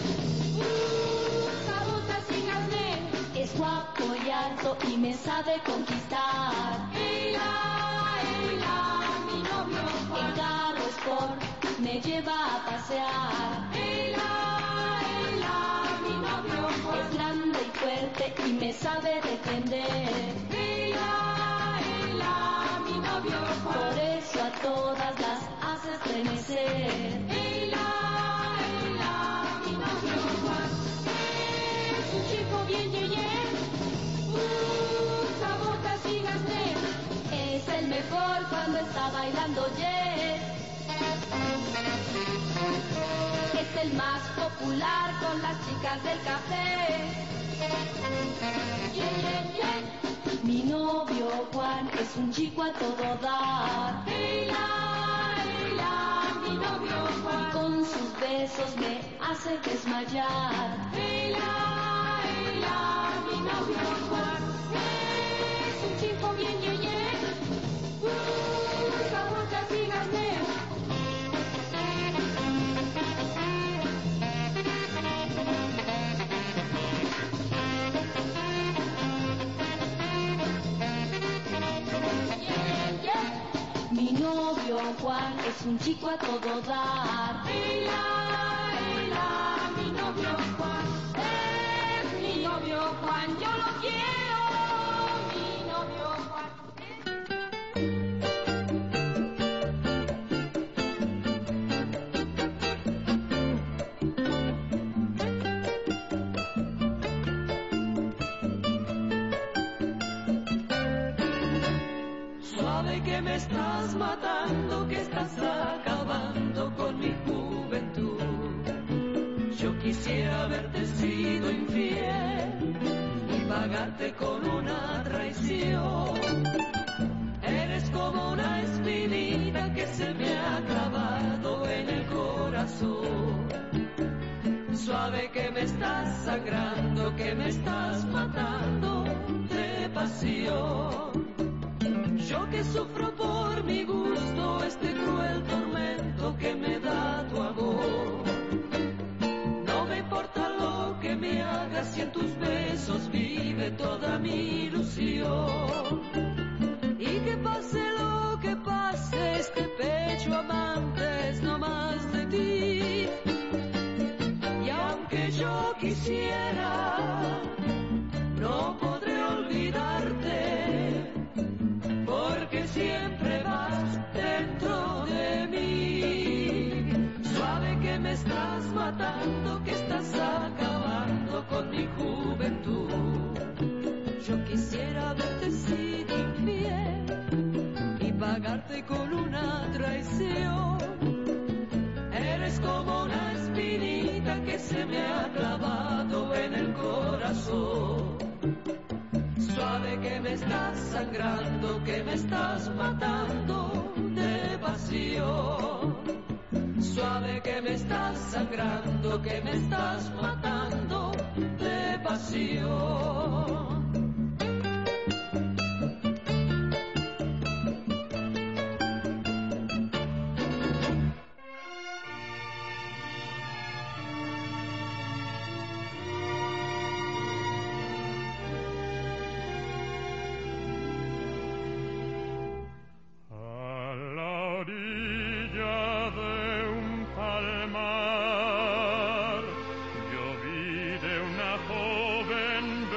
usa botas sin arnés, es guapo y alto y me sabe conquistar. Ela, ela, mi novio Juan, en carro sport me lleva a pasear. Ela, ela, mi novio Juan, es grande y fuerte y me sabe defender. Ela, ela, mi novio Juan, por eso a todas las hace estremecer. Ela, ela, mi novio Juan, es un chico bien yeye, usa botas y gasné, es el mejor cuando está bailando jazz. Es el más popular con las chicas del café. Yeah, yeah, yeah. Mi novio Juan es un chico a todo dar. Ela, ela, mi novio Juan, con sus besos me hace desmayar. Ela, ela, mi novio Juan, es un chico bien yeye, usa botas y gasné. Mi novio Juan es un chico a todo dar. Ela, ela, mi novio Juan, es mi novio Juan, yo lo quiero, mi novio Juan.
Suave que me estás matando, que estás acabando con mi juventud. Yo quisiera haberte sido infiel y pagarte con una traición. Eres como una espinita que se me ha clavado en el corazón. Suave que me estás sangrando, que me estás matando de pasión. Yo que sufro por mi gusto este cruel tormento que me da tu amor. No me importa lo que me hagas si en tus besos vive toda mi ilusión. Y que pase lo que pase, este pecho amante es no más de ti. Y aunque yo quisiera, no podré olvidarte, porque siempre vas dentro de mí. Suave que me estás matando, que estás acabando con mi juventud. Yo quisiera haberte sido infiel y pagarte con una traición. Eres como una espinita que se me ha clavado en el corazón. Suave que me estás sangrando, que me estás matando de pasión. Suave que me estás sangrando, que me estás matando de pasión.
Joven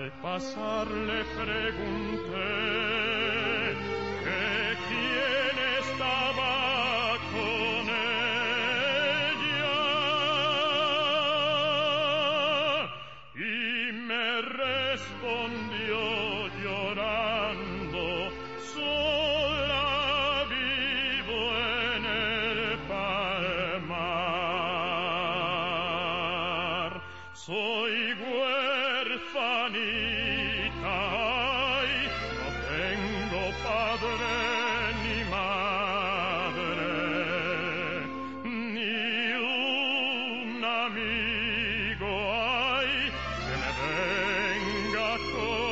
Al pasar le pregunté que quién estaba con ella y me respondió llorando: sola vivo en el palmar, soy huerfanita, ay, no tengo padre ni madre, ni un amigo, ay, que me venga a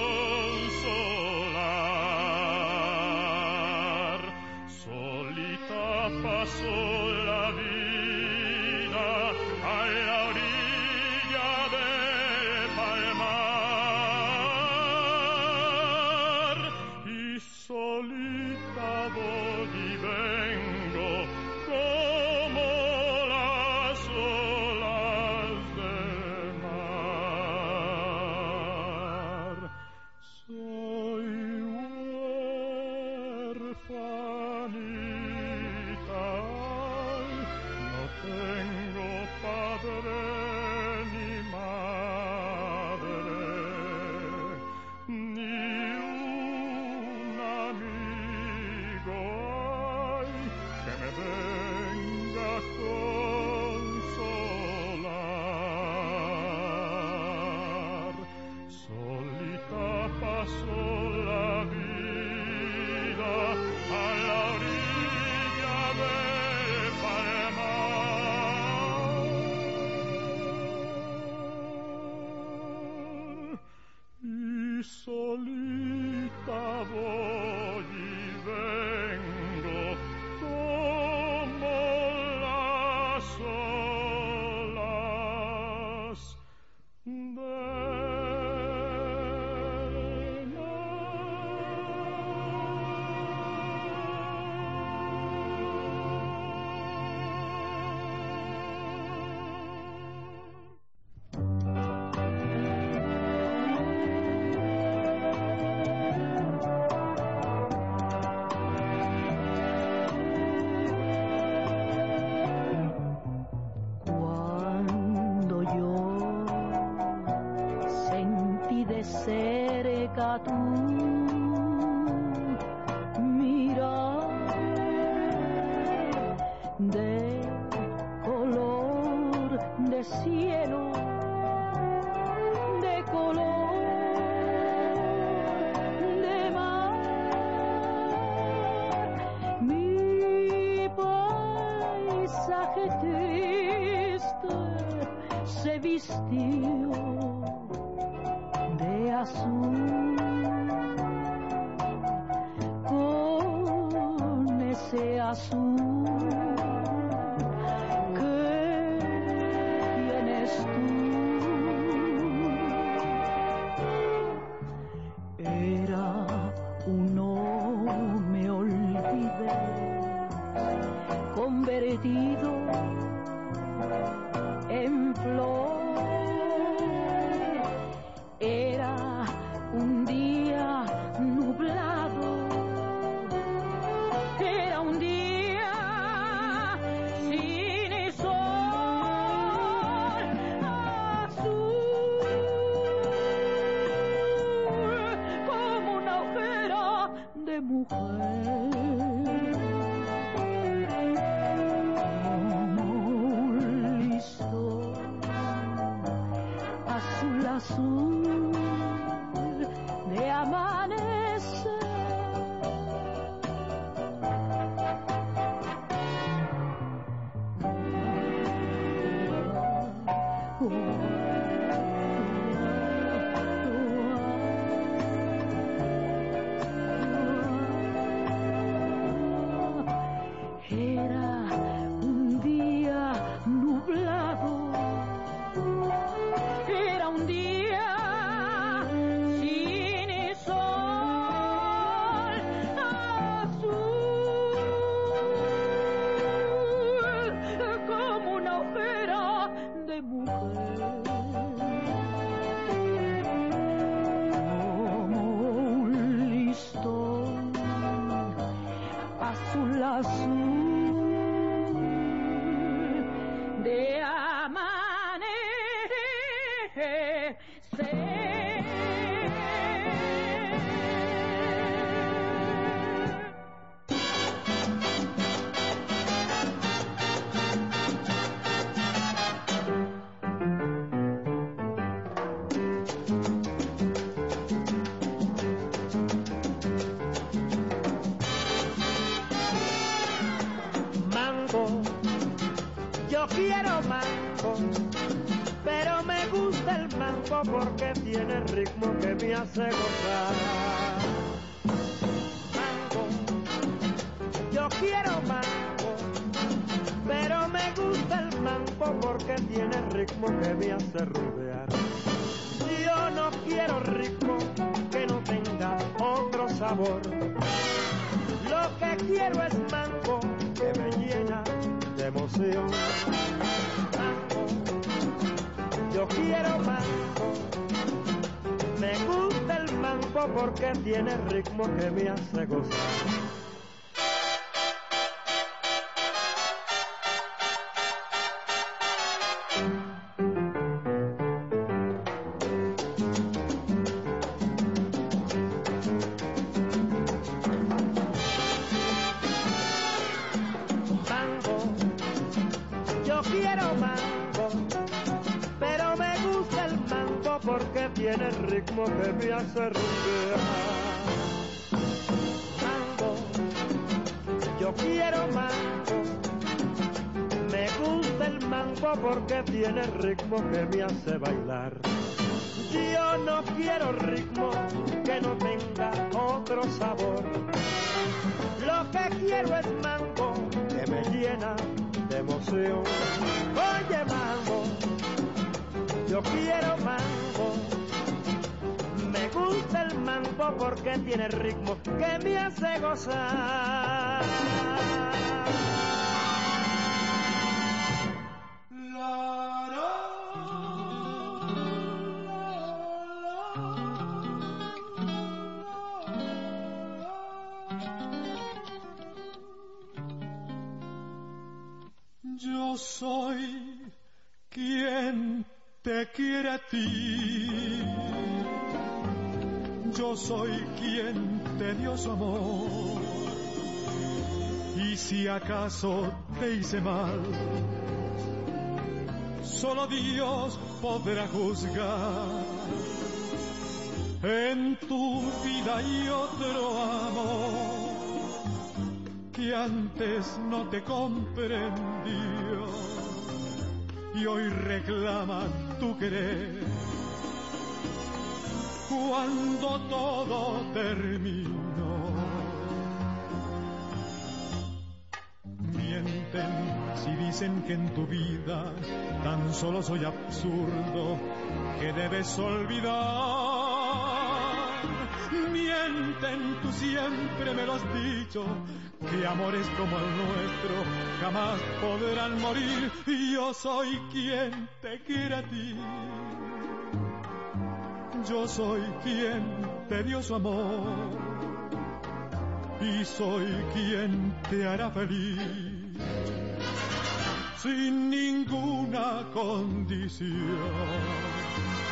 consolar. Solita pasó la vida a la orilla del palmar, y solita voy y vengo como las olas del mar. Soy huerfanita, no tengo padre ni madre, ni un amigo, ay, que me venga a consolar. Solita pasó la vida a la orilla del palmar, y solita voy y vengo como las olas del
Cuando yo sentí de cerca tu mirar de color de cielo, de color de mar, mi paisaje triste se vistió de azul, con ese azul que tienes tú. Era un no me olvides convertido en flor. Era un día nublado, era un día sin sol, azul como una hoguera de mujer. Azul, azul de amanecer. Era un día nublado, era un día azul de amanecer.
Yo quiero mango, pero me gusta el mango porque tiene ritmo que me hace gozar. Mango, yo quiero mango, pero me gusta el mango porque tiene ritmo que me hace rubear. Yo no quiero ritmo que no tenga otro sabor. Lo que quiero es mango que me llena de emoción. Mango, yo quiero mango. Me gusta el mango porque tiene ritmo que me hace gozar. Tiene ritmo que me hace rumbear. Mango, yo quiero mango. Me gusta el mango porque tiene ritmo que me hace bailar. Yo no quiero ritmo que no tenga otro sabor. Lo que quiero es mango que me llena de emoción. Oye mango, yo quiero mango. Me gusta el mango porque tiene ritmo que me hace gozar. La, la,
yo soy quien te quiere a ti. Yo soy quien te dio su amor. Y si acaso te hice mal, solo Dios podrá juzgar. En tu vida hay otro amor que antes no te comprendió y hoy reclama tu querer. Cuando todo terminó, mienten si dicen que en tu vida tan solo soy absurdo que debes olvidar. Mienten, tú siempre me lo has dicho, que amores como el nuestro jamás podrán morir. Y yo soy quien te quiere a ti. Yo soy quien te dio su amor y soy quien te hará feliz sin ninguna condición.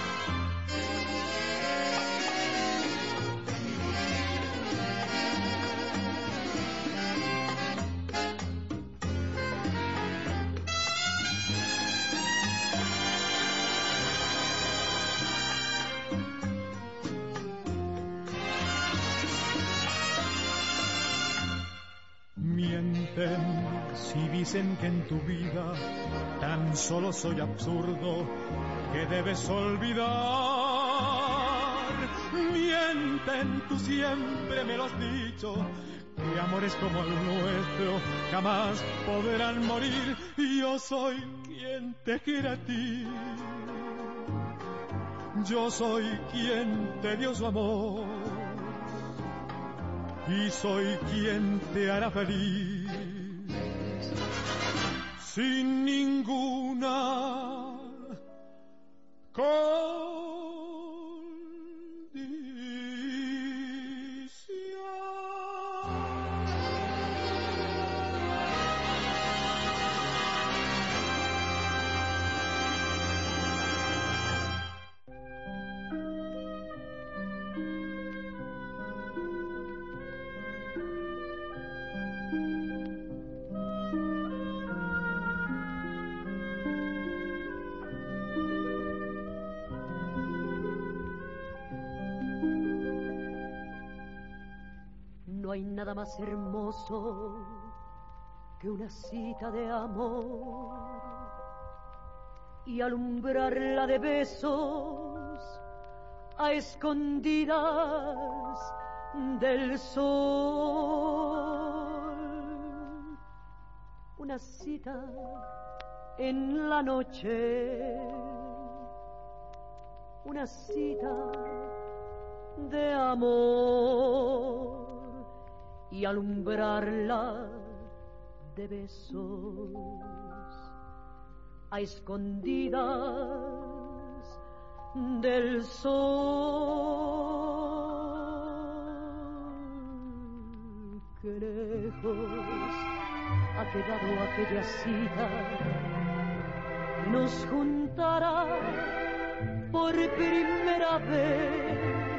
Si dicen que en tu vida tan solo soy absurdo que debes olvidar, mienten, tú siempre me lo has dicho, que amores como el nuestro jamás podrán morir. Y yo soy quien te quiere a ti. Yo soy quien te dio su amor y soy quien te hará feliz sin ninguna condición.
No hay nada más hermoso que una cita de amor y alumbrarla de besos a escondidas del sol. Una cita en la noche, una cita de amor y alumbrarla de besos a escondidas del sol. Qué lejos ha quedado aquella cita que nos juntará por primera vez.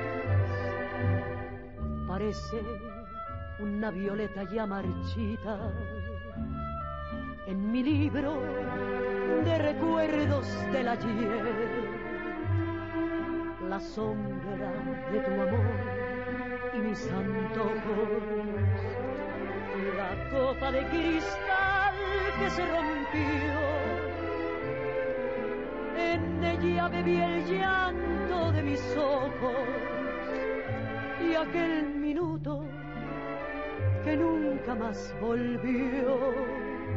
Parece una violeta ya marchita en mi libro de recuerdos del ayer. La sombra de tu amor y mis antojos, la copa de cristal que se rompió, en ella bebí el llanto de mis ojos y aquel minuto que nunca más volvió.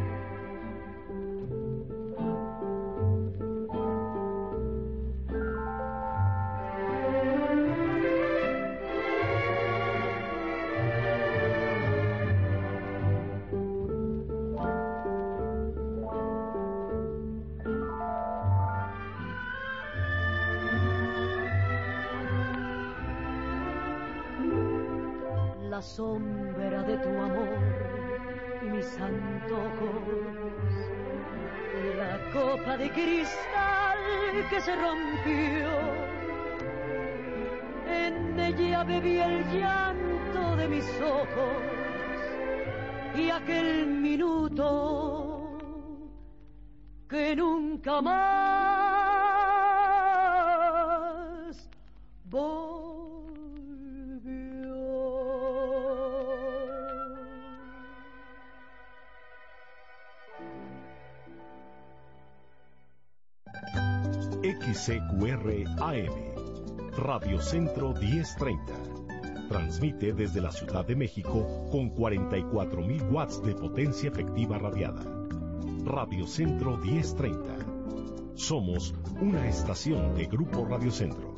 La sombra de tu amor y mis antojos, la copa de cristal que se rompió, en ella bebí el llanto de mis ojos y aquel minuto que nunca más volvió.
X C Q R A M, Radio Centro diez treinta. Transmite desde la Ciudad de México con cuarenta y cuatro mil watts de potencia efectiva radiada. Radio Centro diez treinta. Somos una estación de Grupo Radio Centro.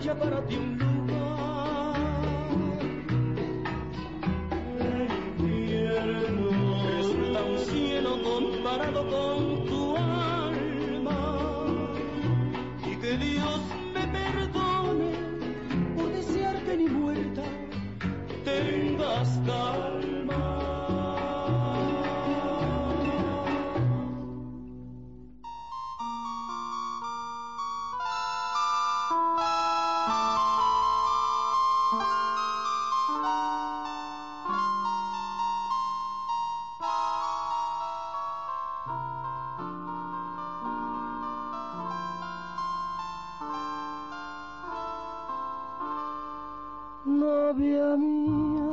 haya para ti un lugar. El infierno resulta un cielo comparado con tu alma, y que Dios me perdone por desear que ni muerta tengas calma.
Novia mía,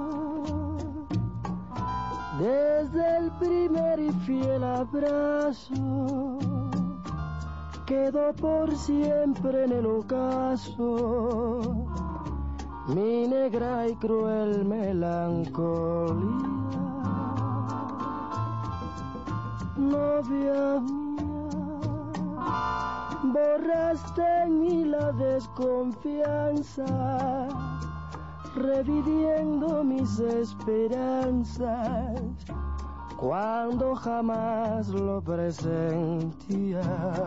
desde el primer y fiel abrazo, quedó por siempre en el ocaso mi negra y cruel melancolía. Novia mía, borraste en mí la desconfianza, reviviendo mis esperanzas cuando jamás lo presentía.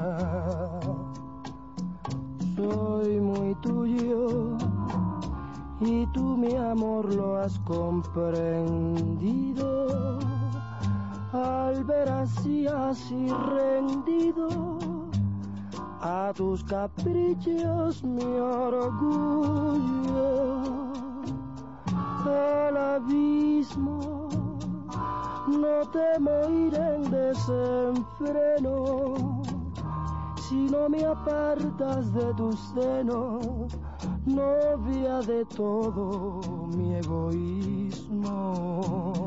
Soy muy tuyo y tú, mi amor, lo has comprendido al ver así, así rendido a tus caprichos mi orgullo. Al abismo no temo ir en desenfreno, si no me apartas de tu seno, novia de todo mi egoísmo.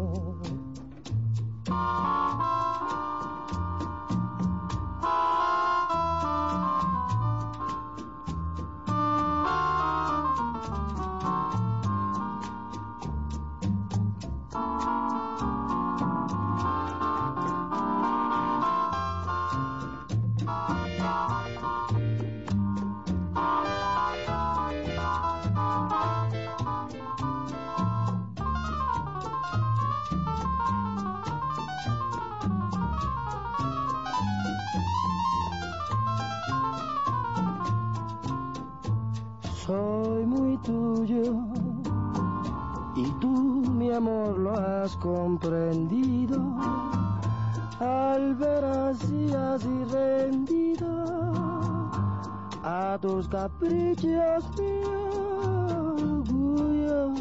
Soy muy tuyo y tú, mi amor, lo has comprendido al ver así, así rendido a tus caprichos mi orgullo.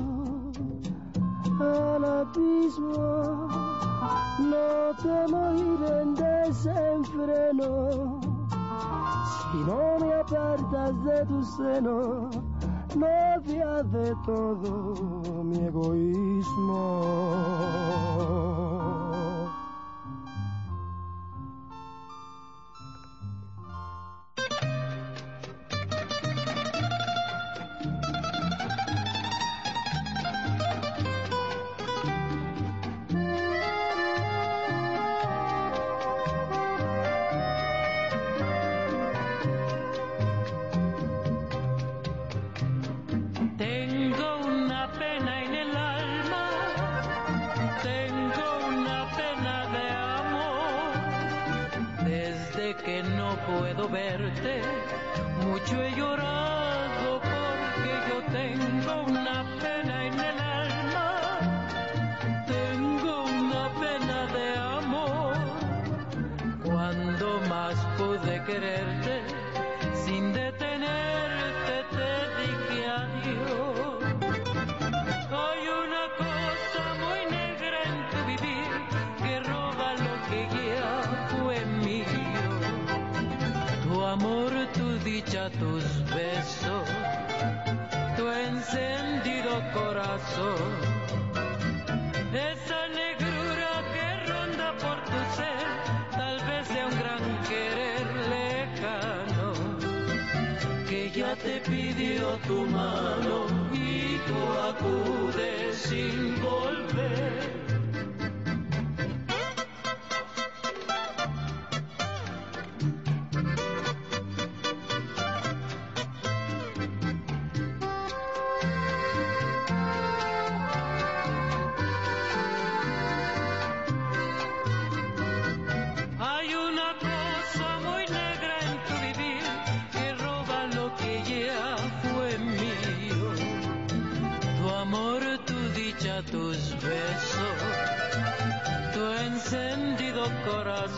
Al abismo no temo ir en desenfreno, si no me apartas de tu seno, novia de todo mi egoísmo.
Puedo verte, mucho he llorado porque yo tengo una pena en el alma, tengo una pena de amor. Cuando más pude quererte, sin detenerte te dije adiós. Hay una cosa muy negra en tu vivir que roba lo que ya fue mío. Tu amor, tu dicha, tus besos, tu encendido corazón, esa negrura que ronda por tu ser, tal vez sea un gran querer lejano, que ya te pidió tu mano y tú acudes sin volver.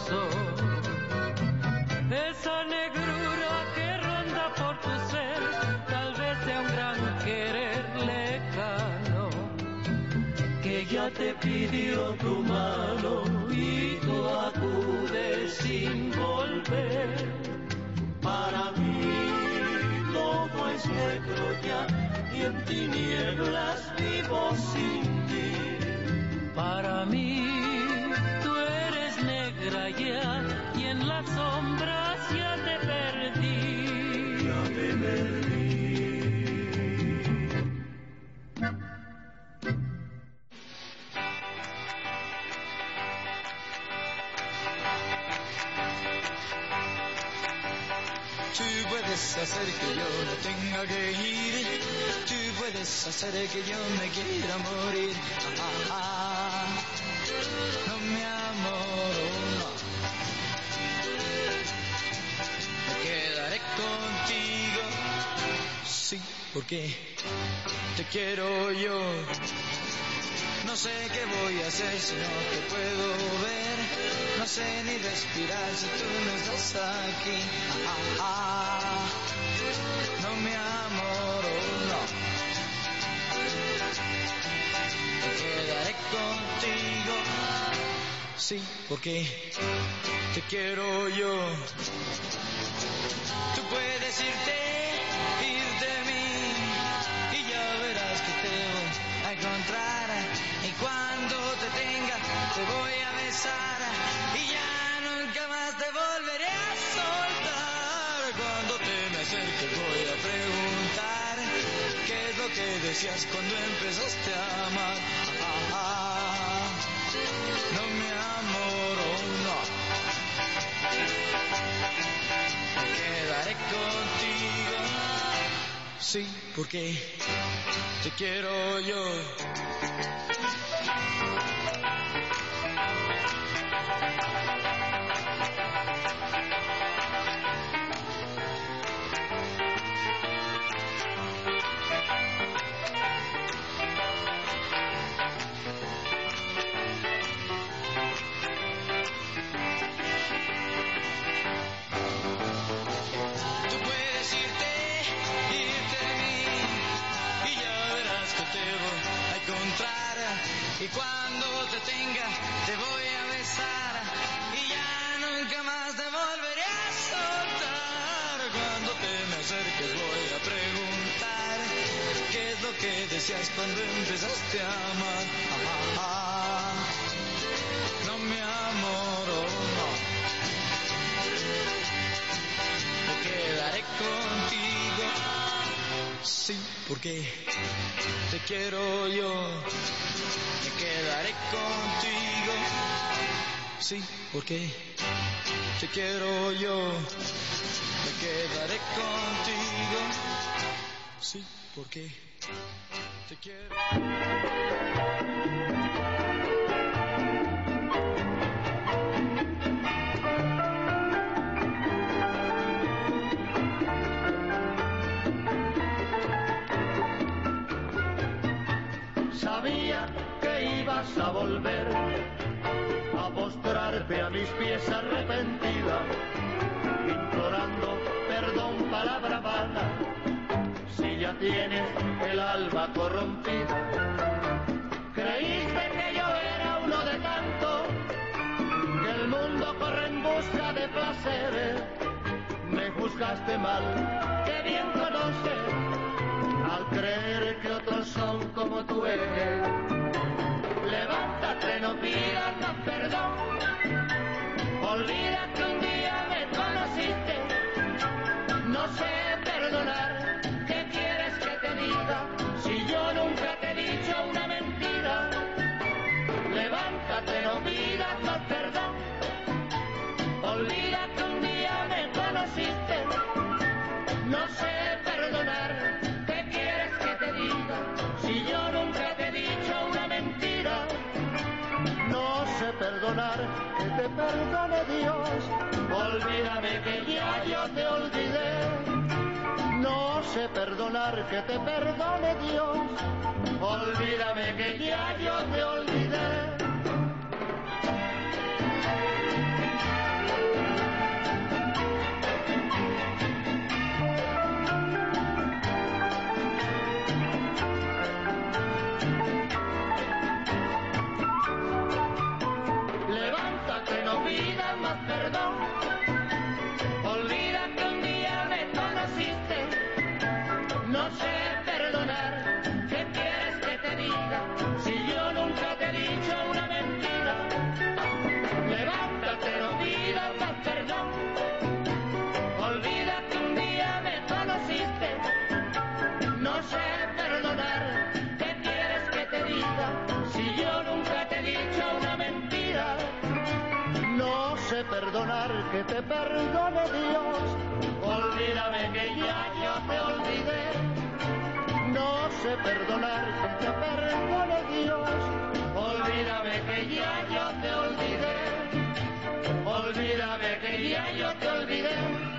corazón. Esa negrura que ronda por tu ser, tal vez sea un gran querer lejano, que ya te pidió tu mano y tú acudes sin volver.
Para mí todo es negro ya y en tinieblas vivo sin ti.
Para mí tú eres negra ya y en las sombras ya te perdí.
Ya te perdí.
Tú puedes hacer que yo no tenga que ir, tú puedes hacer que yo me quiera morir. Ah, ah, no, mi amor, no. Me quedaré contigo, sí, porque te quiero yo. No sé qué voy a hacer si no te puedo ver. No sé ni respirar si tú no estás aquí. Ah, ah, no, mi amor, no. Me quedaré contigo, sí, porque te quiero yo. Tú puedes irte, ir de mí, y ya verás que te voy a encontrar. Y cuando te tenga, te voy a besar. Y ya nunca más te volveré a soltar. Cuando te me acerques voy a preguntar qué es lo que decías cuando empezaste a amar. Ah, ah, no, mi amor, oh, no. Me quedaré contigo, sí, porque te quiero yo. Y cuando te tenga, te voy a besar. Y ya nunca más te volveré a soltar. Cuando te me acerques voy a preguntar qué es lo que decías cuando empezaste a amar. Ah, ah, no, mi amor, oh, no. Me quedaré contigo, sí, porque te quiero yo. Me quedaré contigo, sí, porque te quiero yo. Me quedaré contigo, sí, porque te quiero.
Sabía que ibas a volver a postrarte a mis pies arrepentida, implorando perdón, palabra vana, si ya tienes el alma corrompida. Creíste que yo era uno de tanto, que el mundo corre en busca de placeres. Me juzgaste mal, que bien conoces, al creer que otros son como tú eres. Levántate, no pidas más perdón, olvida que un día me conociste. No sé perdonar, ¿qué quieres que te diga? Si yo nunca te he dicho una mentira. Levántate, no pidas más perdón, olvida que un día me conociste. No sé perdonar, ¿qué quieres que te diga? Si yo nunca te he dicho una mentira. No sé perdonar, que te perdone Dios. Olvídame que ya yo te olvidé. No sé perdonar, que te perdone Dios. Olvídame que ya yo te olvidé.
más perdón. Olvida que un día me conociste. No sé perdonar. ¿Qué quieres que te diga? Si yo nunca te he dicho una mentira. Levántate, no pidas más perdón. Olvida que un día me conociste. No sé perdonar. ¿Qué quieres que te diga? Si yo nunca te he dicho una mentira.
No sé perdonar, que te perdone Dios.
Olvídame que ya yo te olvidé.
No sé perdonar, que te perdone Dios.
Olvídame que ya yo te olvidé. Olvídame que ya yo te olvidé.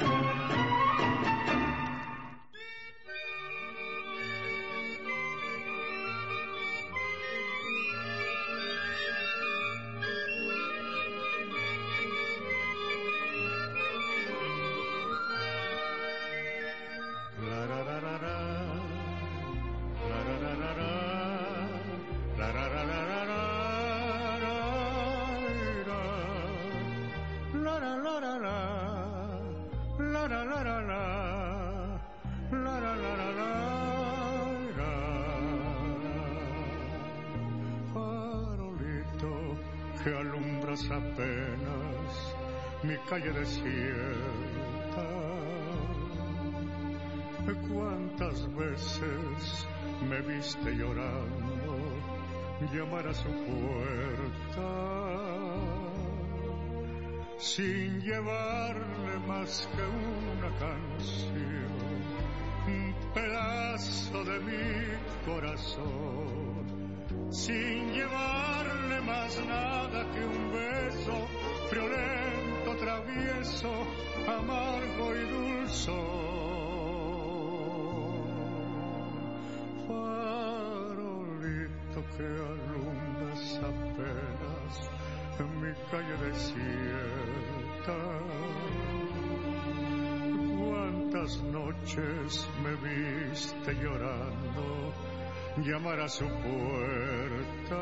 Que alumbras apenas mi calle desierta. Cuántas veces me viste llorando llamar a su puerta, sin llevarle más que una canción, un pedazo de mi corazón, sin llevarle más nada que un beso friolento, travieso, amargo y dulzón. Farolito que alumbras apenas en mi calle desierta. Cuántas noches me viste llorando llamar a su puerta,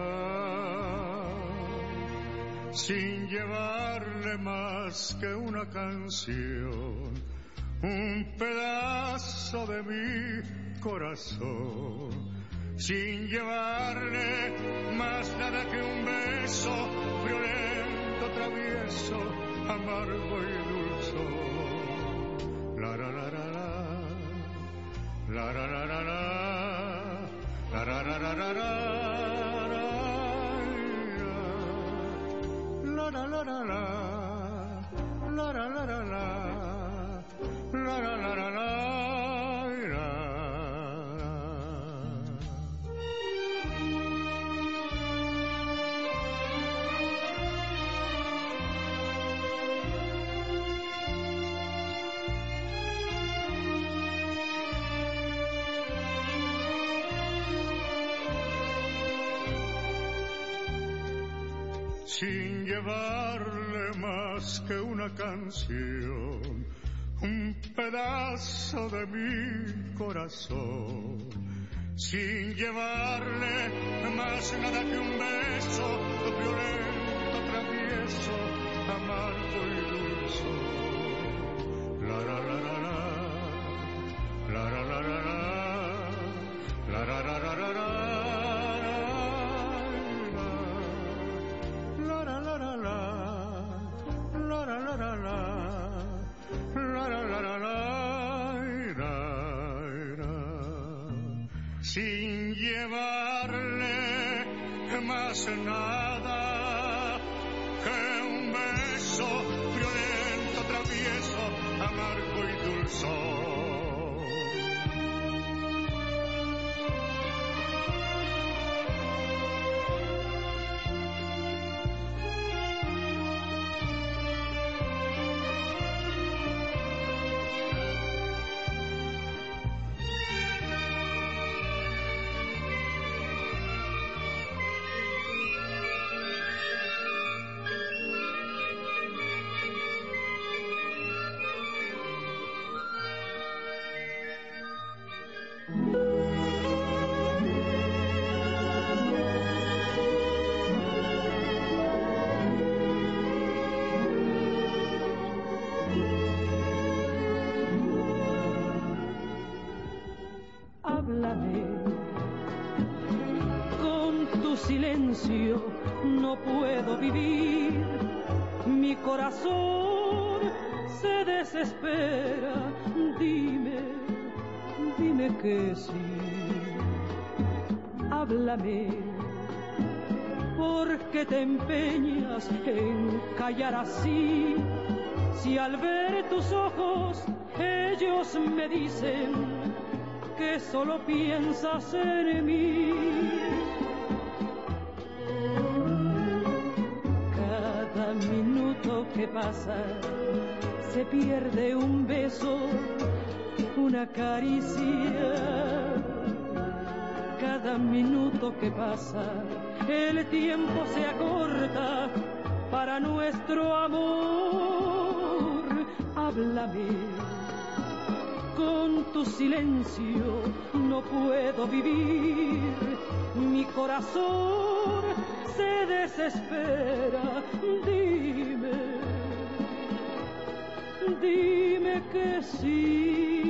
sin llevarle más que una canción, un pedazo de mi corazón, sin llevarle más nada que un beso violento, travieso, amargo y dulzón. La la la la la, la la la la la, la la la la la la, la la la la la, la la la la la, la la la la la. Sin llevarle más que una canción, un pedazo de mi corazón, sin llevarle más nada que un beso violento, travieso, amargo y dulce. La la la la la, la la la la la, la la la la la la. Sin llevarle más nada que un beso violento, travieso, amargo y dulzón.
no puedo vivir. Mi corazón se desespera. Dime, dime que sí. Háblame, ¿por qué te empeñas en callar así? Si al ver tus ojos ellos me dicen que solo piensas en mí. Cada minuto que pasa se pierde un beso, una caricia. Cada minuto que pasa el tiempo se acorta para nuestro amor. Háblame, con tu silencio no puedo vivir. Mi corazón se desespera. Dime, dime que sí.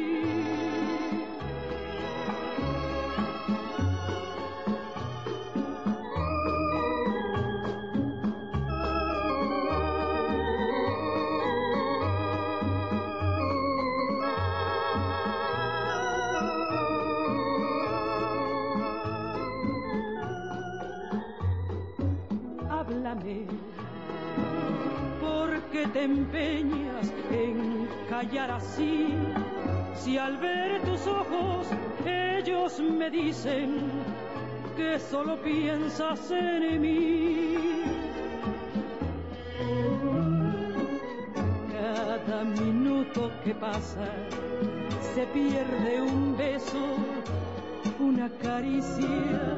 ¿Por qué te empeñas en callar así? Si al ver tus ojos ellos me dicen que solo piensas en mí. Cada minuto que pasa se pierde un beso, una caricia.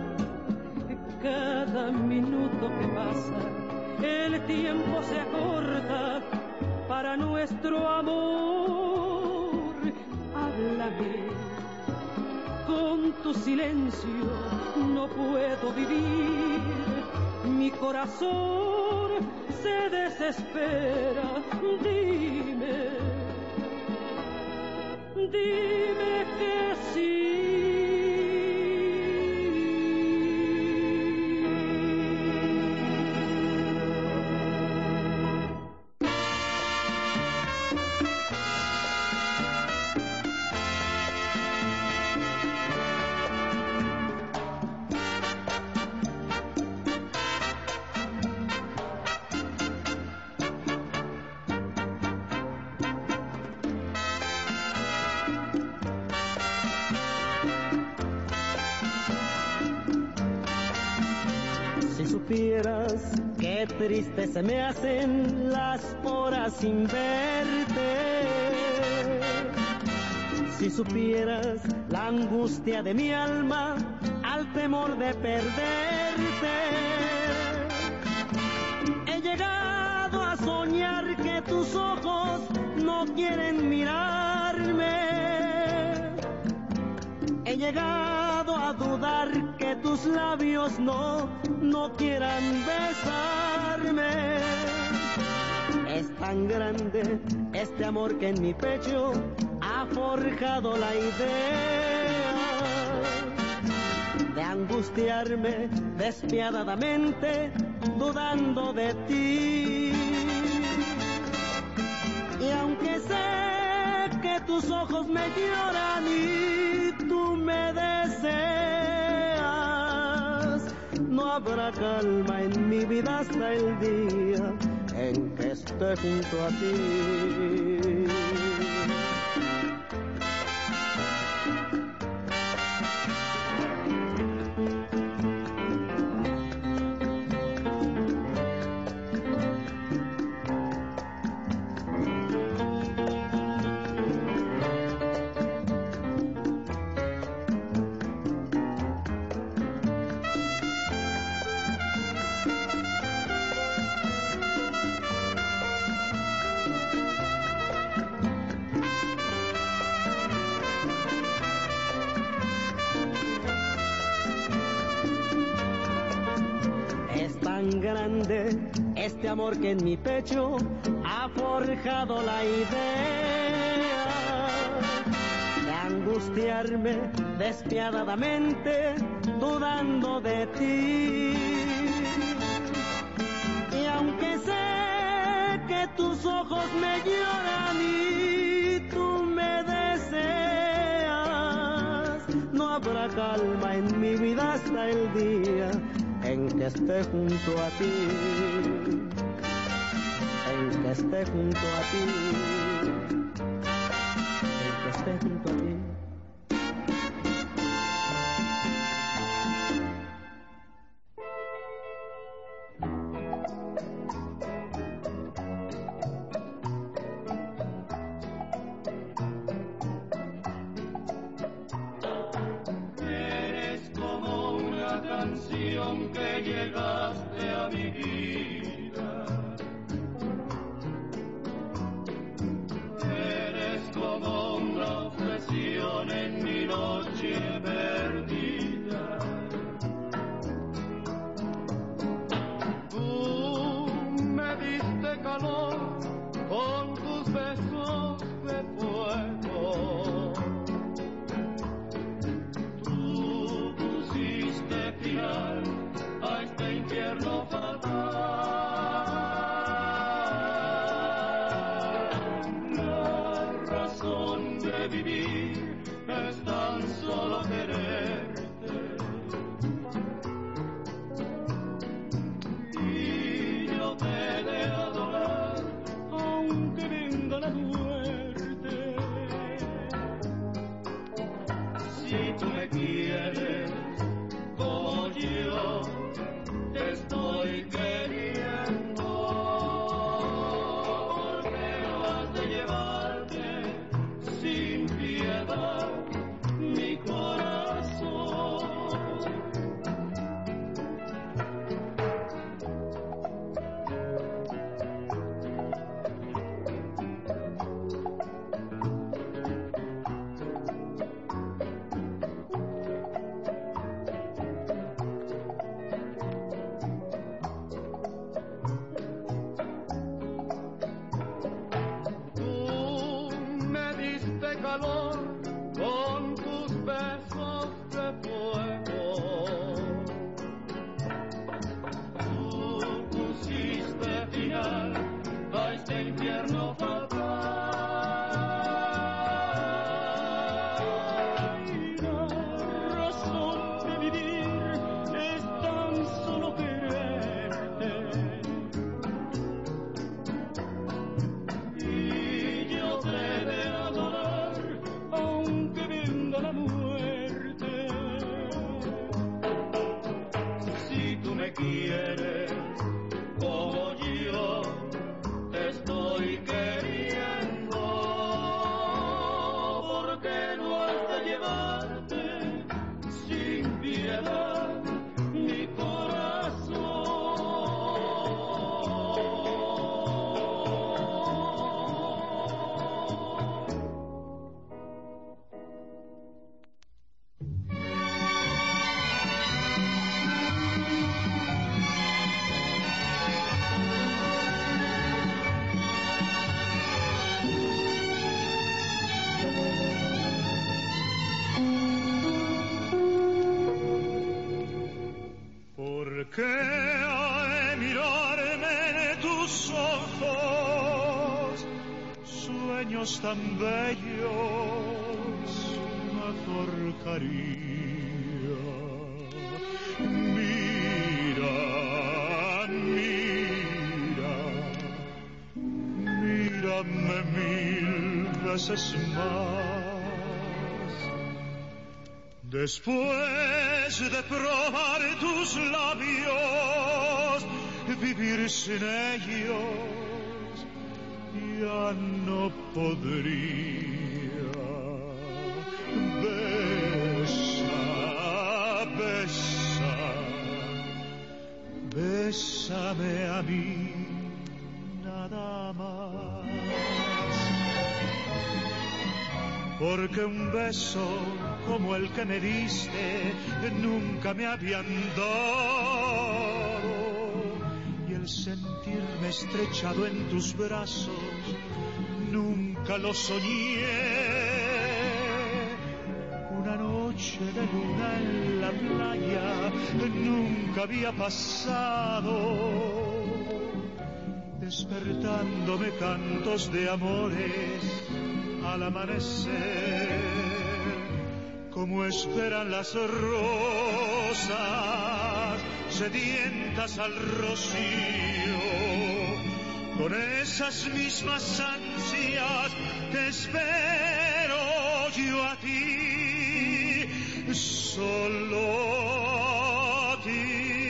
Cada minuto que pasa el tiempo se acorta para nuestro amor. Háblame, con tu silencio no puedo vivir. Mi corazón se desespera. Dime, dime que sí.
supieras qué triste se me hacen las horas sin verte. Si supieras la angustia de mi alma al temor de perderte. He llegado a soñar que tus ojos no quieren mirarme. He llegado a dudar que tus labios no, no quieran besarme. Es tan grande este amor que en mi pecho ha forjado la idea de angustiarme despiadadamente dudando de ti. Y aunque sé que tus ojos me lloran y tú me deseas, no habrá calma en mi vida hasta el día en que esté junto a ti. Grande este amor que en mi pecho ha forjado la idea de angustiarme despiadadamente dudando de ti. aunque sé que tus ojos me lloran y tú me deseas, no habrá calma en mi vida hasta el día en que esté junto a ti, en que esté junto a ti, en que esté junto a ti.
Que llegaste a mi vida, eres como una obsesión en mi noche perdida. Tú me diste calor con tus besos de fuego, tú pusiste final a este infierno fatal. La razón de vivir es tan solo quererte, y yo te he de adorar aunque venga la muerte. Si tú me quieres como yo te estoy queriendo, porque no has de llevarte sin piedad mi corazón. Calor con tus besos de fuego, tú pusiste final a este infierno fatal. La razón de vivir es tan solo quererte, y yo te de adorar aunque venga la muerte. Si tú me quieres como yo te estoy queriendo, porque no has de llevarte sin piedad mi corazón.
Que al mirarme en tus ojos, sueños tan bellos me forjaría. Mira, mira, mírame mil veces más. Después de probar tus labios, vivir sin ellos ya no podría. Besa, besa, bésame a mí nada más. Porque un beso como el que me diste nunca me habían dado, y el sentirme estrechado en tus brazos nunca lo soñé. Una noche de luna en la playa nunca había pasado, despertándome cantos de amores al amanecer, como esperan las rosas sedientas al rocío, con esas mismas ansias que espero yo a ti, solo a ti.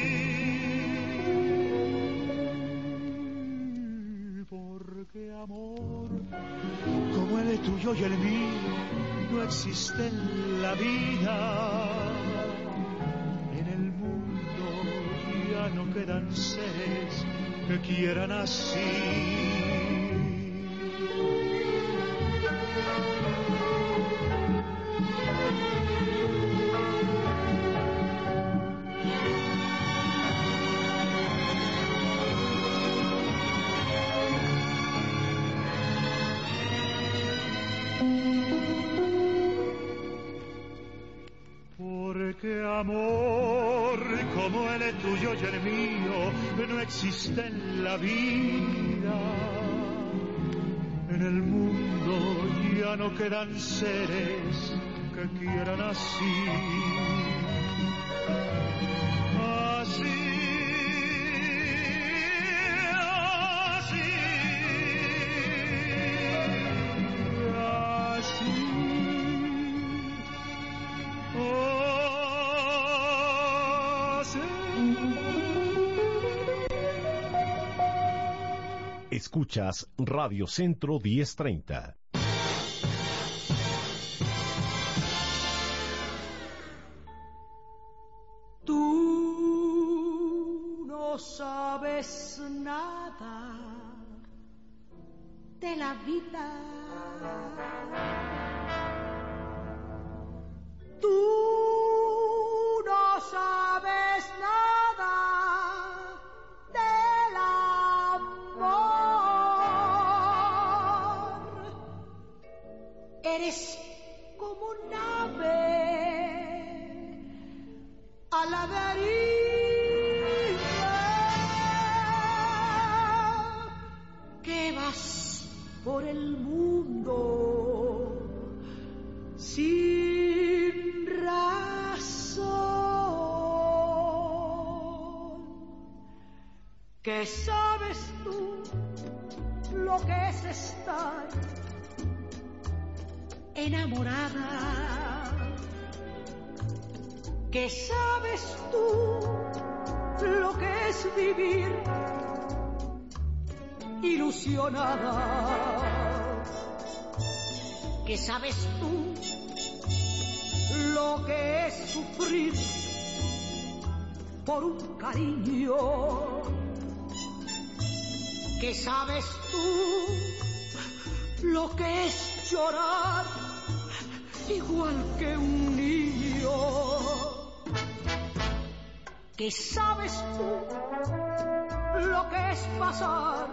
Porque amor como el tuyo y el mío no existe en la vida. En el mundo ya no quedan seres que quieran así. Porque amor como el tuyo y el mío no existe en la vida. En el mundo ya no quedan seres que quieran así. Así.
Escuchas Radio Centro diez treinta.
Tú no sabes nada de la vida. Tú no sabes nada del amor. Eres como un ave a la deriva, que vas por el mundo sin razón. ¿Qué sabes tú lo que es estar enamorada? ¿Qué sabes tú lo que es vivir ilusionada? ¿Qué sabes tú lo que es sufrir por un cariño? ¿Qué sabes tú lo que es llorar igual que un niño? ¿Qué sabes tú lo que es pasar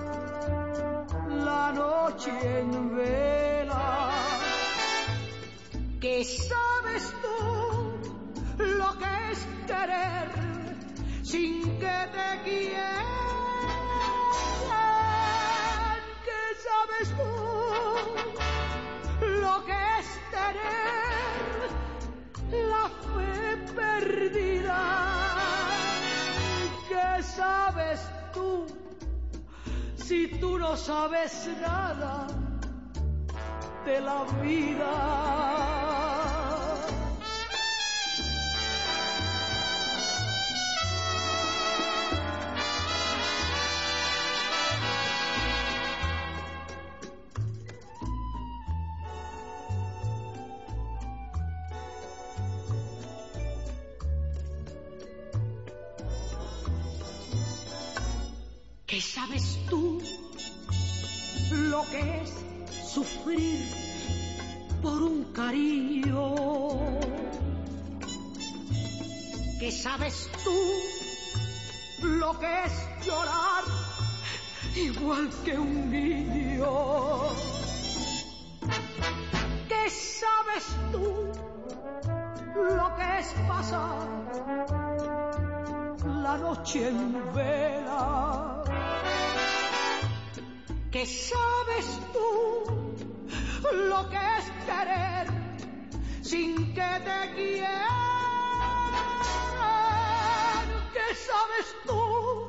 la noche en vela? ¿Qué sabes tú lo que es querer sin que te quieran? ¿Qué sabes tú lo que es tener la fe perdida? ¿Qué sabes tú si tú no sabes nada de la vida? ¿Qué sabes tú lo que es sufrir por un cariño? ¿Qué sabes tú lo que es llorar igual que un niño? ¿Qué sabes tú lo que es pasar la noche en vela? que sabes tú lo que es querer sin que te quieran, que sabes tú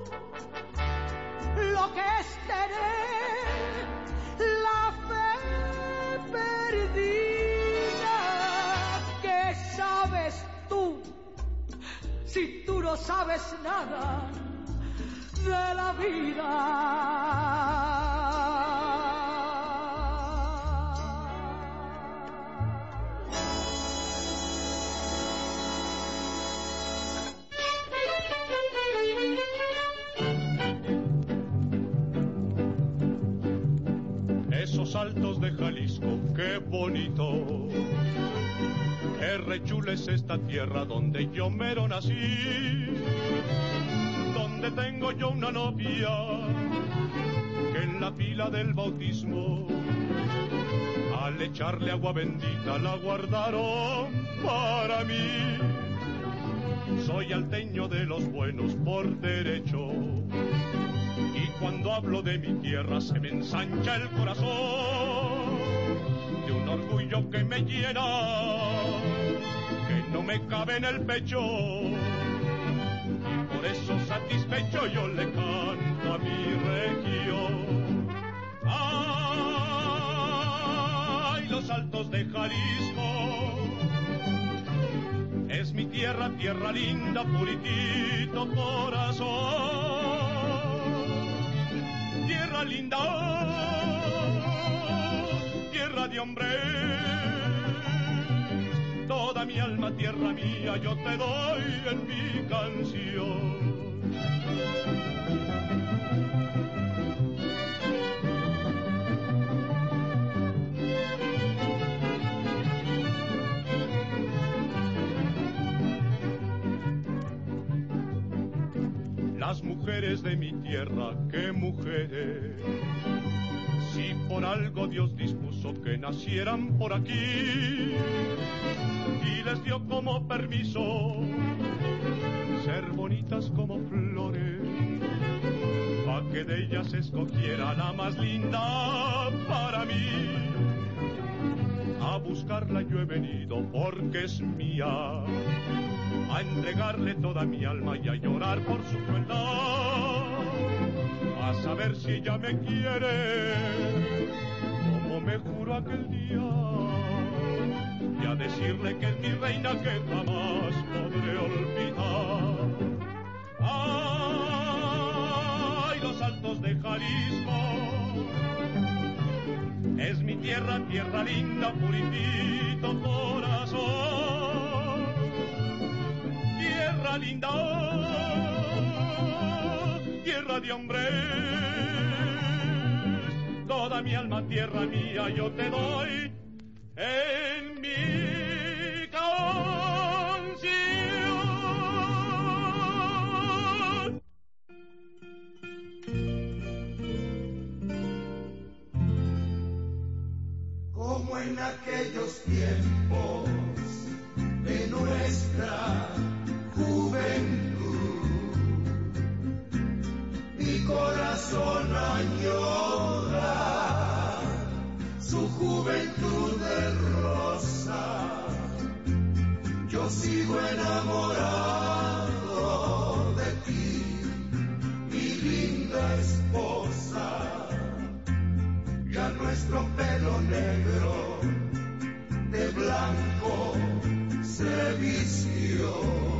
lo que es tener la fe perdida, que sabes tú si tú no sabes nada de la vida.
Esos altos de Jalisco, qué bonito, qué rechula es esta tierra donde yo mero nací, donde tengo yo una novia que en la pila del bautismo al echarle agua bendita la guardaron para mí. Soy alteño de los buenos por derecho, y cuando hablo de mi tierra se me ensancha el corazón de un orgullo que me llena, que no me cabe en el pecho, y por eso satisfecho yo le canto a mi región. ¡Ay, los altos de Jalisco! Es mi tierra, tierra linda, puritito corazón. Tierra linda, tierra de hombres, toda mi alma, tierra mía, yo te doy en mi canción. Las mujeres de mi tierra, qué mujeres, si por algo Dios dispuso que nacieran por aquí y les dio como permiso ser bonitas como flores, pa' que de ellas escogiera la más linda para mí. A buscarla yo he venido porque es mía, a entregarle toda mi alma y a llorar por su crueldad, a saber si ella me quiere como me juró aquel día, y a decirle que es mi reina que jamás podré olvidar. ¡Ay, los altos de Jalisco! Es mi tierra, tierra linda, puritito corazón. Tierra linda, tierra de hombres, toda mi alma, tierra mía, yo te doy en mi canción.
Como en aquellos tiempos de nuestra juventud, mi corazón añora su juventud de rosa. Yo sigo enamorado de ti, mi linda esposa. Ya nuestro pelo negro de blanco se vistió,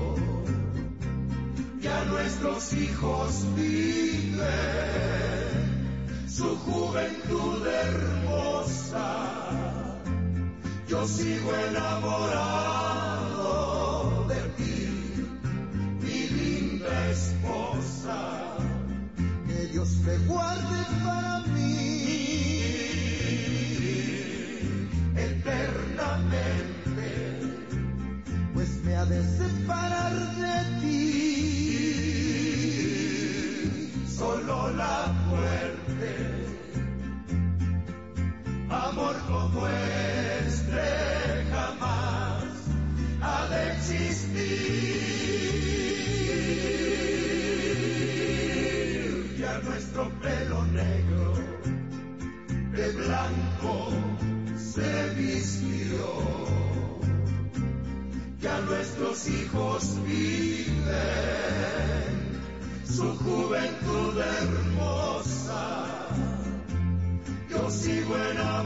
ya nuestros hijos viven su juventud hermosa. Yo sigo enamorado de ti, mi linda esposa. Que Dios te guarde para mí eternamente, pues me ha de separar de ti solo la muerte. Amor como este jamás
de blanco se vistió. Ya nuestros hijos viven su juventud hermosa. Yo sigo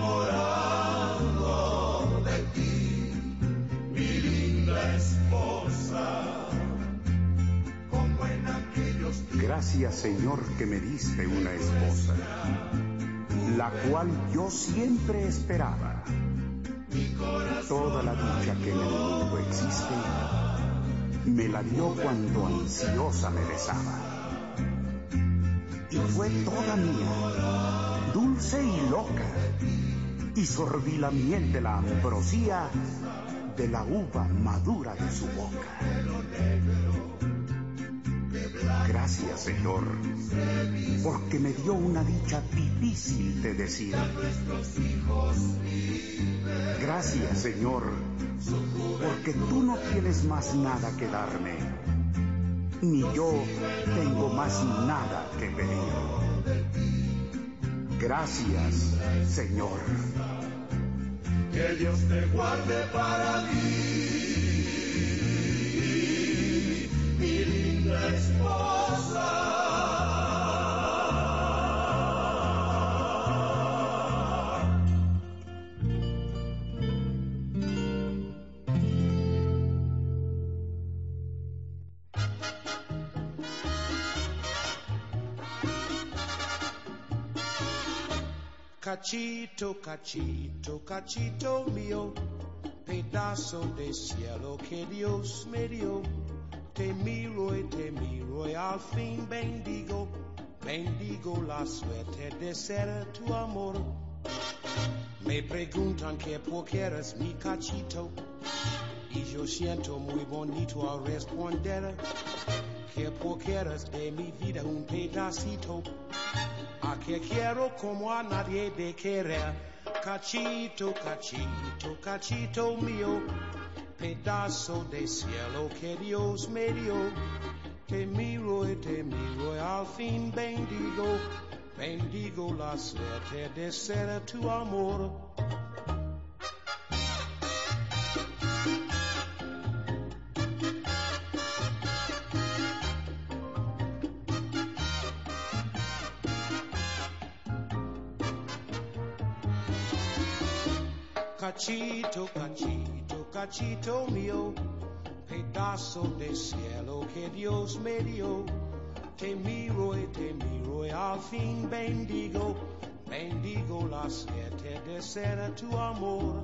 enamorado de ti, mi linda esposa, como en aquellos días.
Gracias, Señor, que me diste una esposa, la cual yo siempre esperaba. Toda la dicha que en el mundo existe, me la dio cuando ansiosa me besaba. Y fue toda mía, dulce y loca, y sorbí la miel de la ambrosía de la uva madura de su boca. Gracias, Señor, porque me dio una dicha difícil de decir. Gracias, Señor, porque tú no tienes más nada que darme, ni yo tengo más nada que pedir. Gracias, Señor.
Que Dios te guarde para ti, mi linda esposa.
Cachito, cachito, cachito mío, pedazo de cielo que Dios me dio. Te miro y te miro y al fin bendigo, bendigo la suerte de ser tu amor. Me preguntan que por qué eres mi cachito, y yo siento muy bonito al responder que porque eres de mi vida un pedacito, a que quiero como a nadie de querer. Cachito, cachito, cachito mío, pedazo de cielo que Dios me dio. Te miro y te miro y al fin bendigo, bendigo la suerte de ser tu amor. Cachito, cachito, cachito mío, pedazo de cielo que Dios me dio. Te miro y te miro y al fin bendigo, bendigo la suerte de ser tu amor.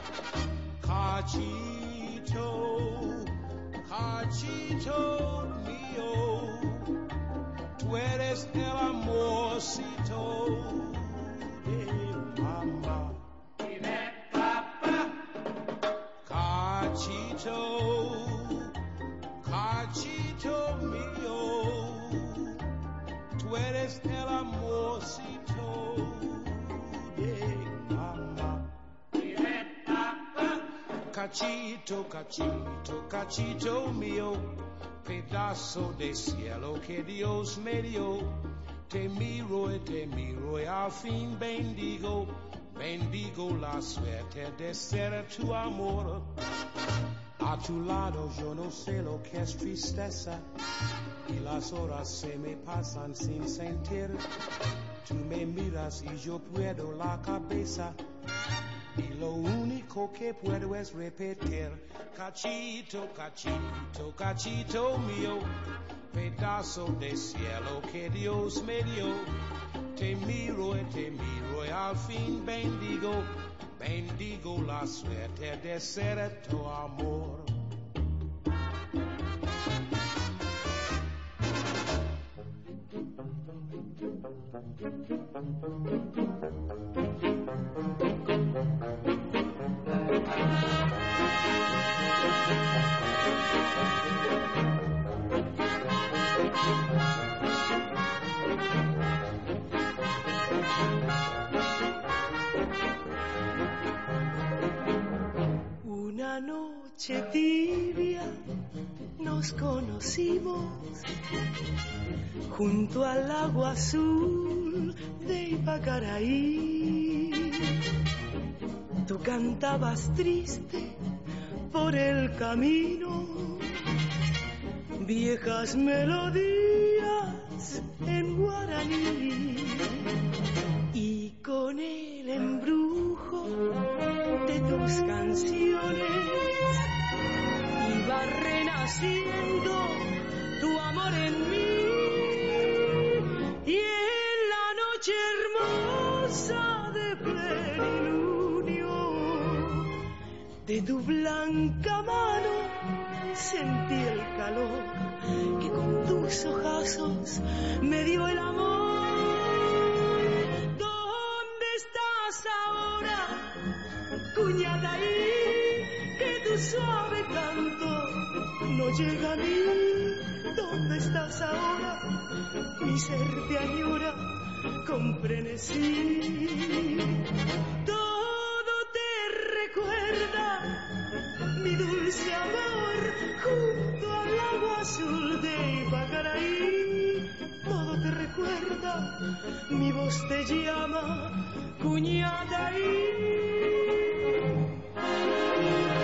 Cachito, cachito mío, tú eres el amorcito de mamá. Cachito, cachito mío, tú eres el amorcito de mamá. Cachito, cachito, cachito mío, pedazo de cielo que Dios me dio. Te miro y te miro y al fin bendigo, bendigo la suerte de ser tu amor. A tu lado yo no sé lo que es tristeza, y las horas se me pasan sin sentir. Tú me miras y yo puedo la cabeza, y lo único que puedo es repetir. Cachito, cachito, cachito mío, pedazo de cielo que Dios me dio. Te miro y te miro y al fin bendigo, bendigo la suerte de ser tu amor.
Una noche tibia nos conocimos junto al agua azul de Ipacaraí. tú cantabas triste por el camino, viejas melodías en guaraní, y con el embrujo de tus canciones iba renaciendo tu amor en mí. Y en la noche hermosa de plenilunio de tu blanca mano sentí el calor que con tus ojazos me dio el amor. ¿Dónde estás ahora, cuñada, ahí que tu suave canto no llega a mí? ¿Dónde estás ahora? Mi ser te añora con frenesí. Todo te recuerda mi dulce amor junto al agua azul de Ipacaraí. Todo te recuerda, mi voz te llama, cuñada ahí.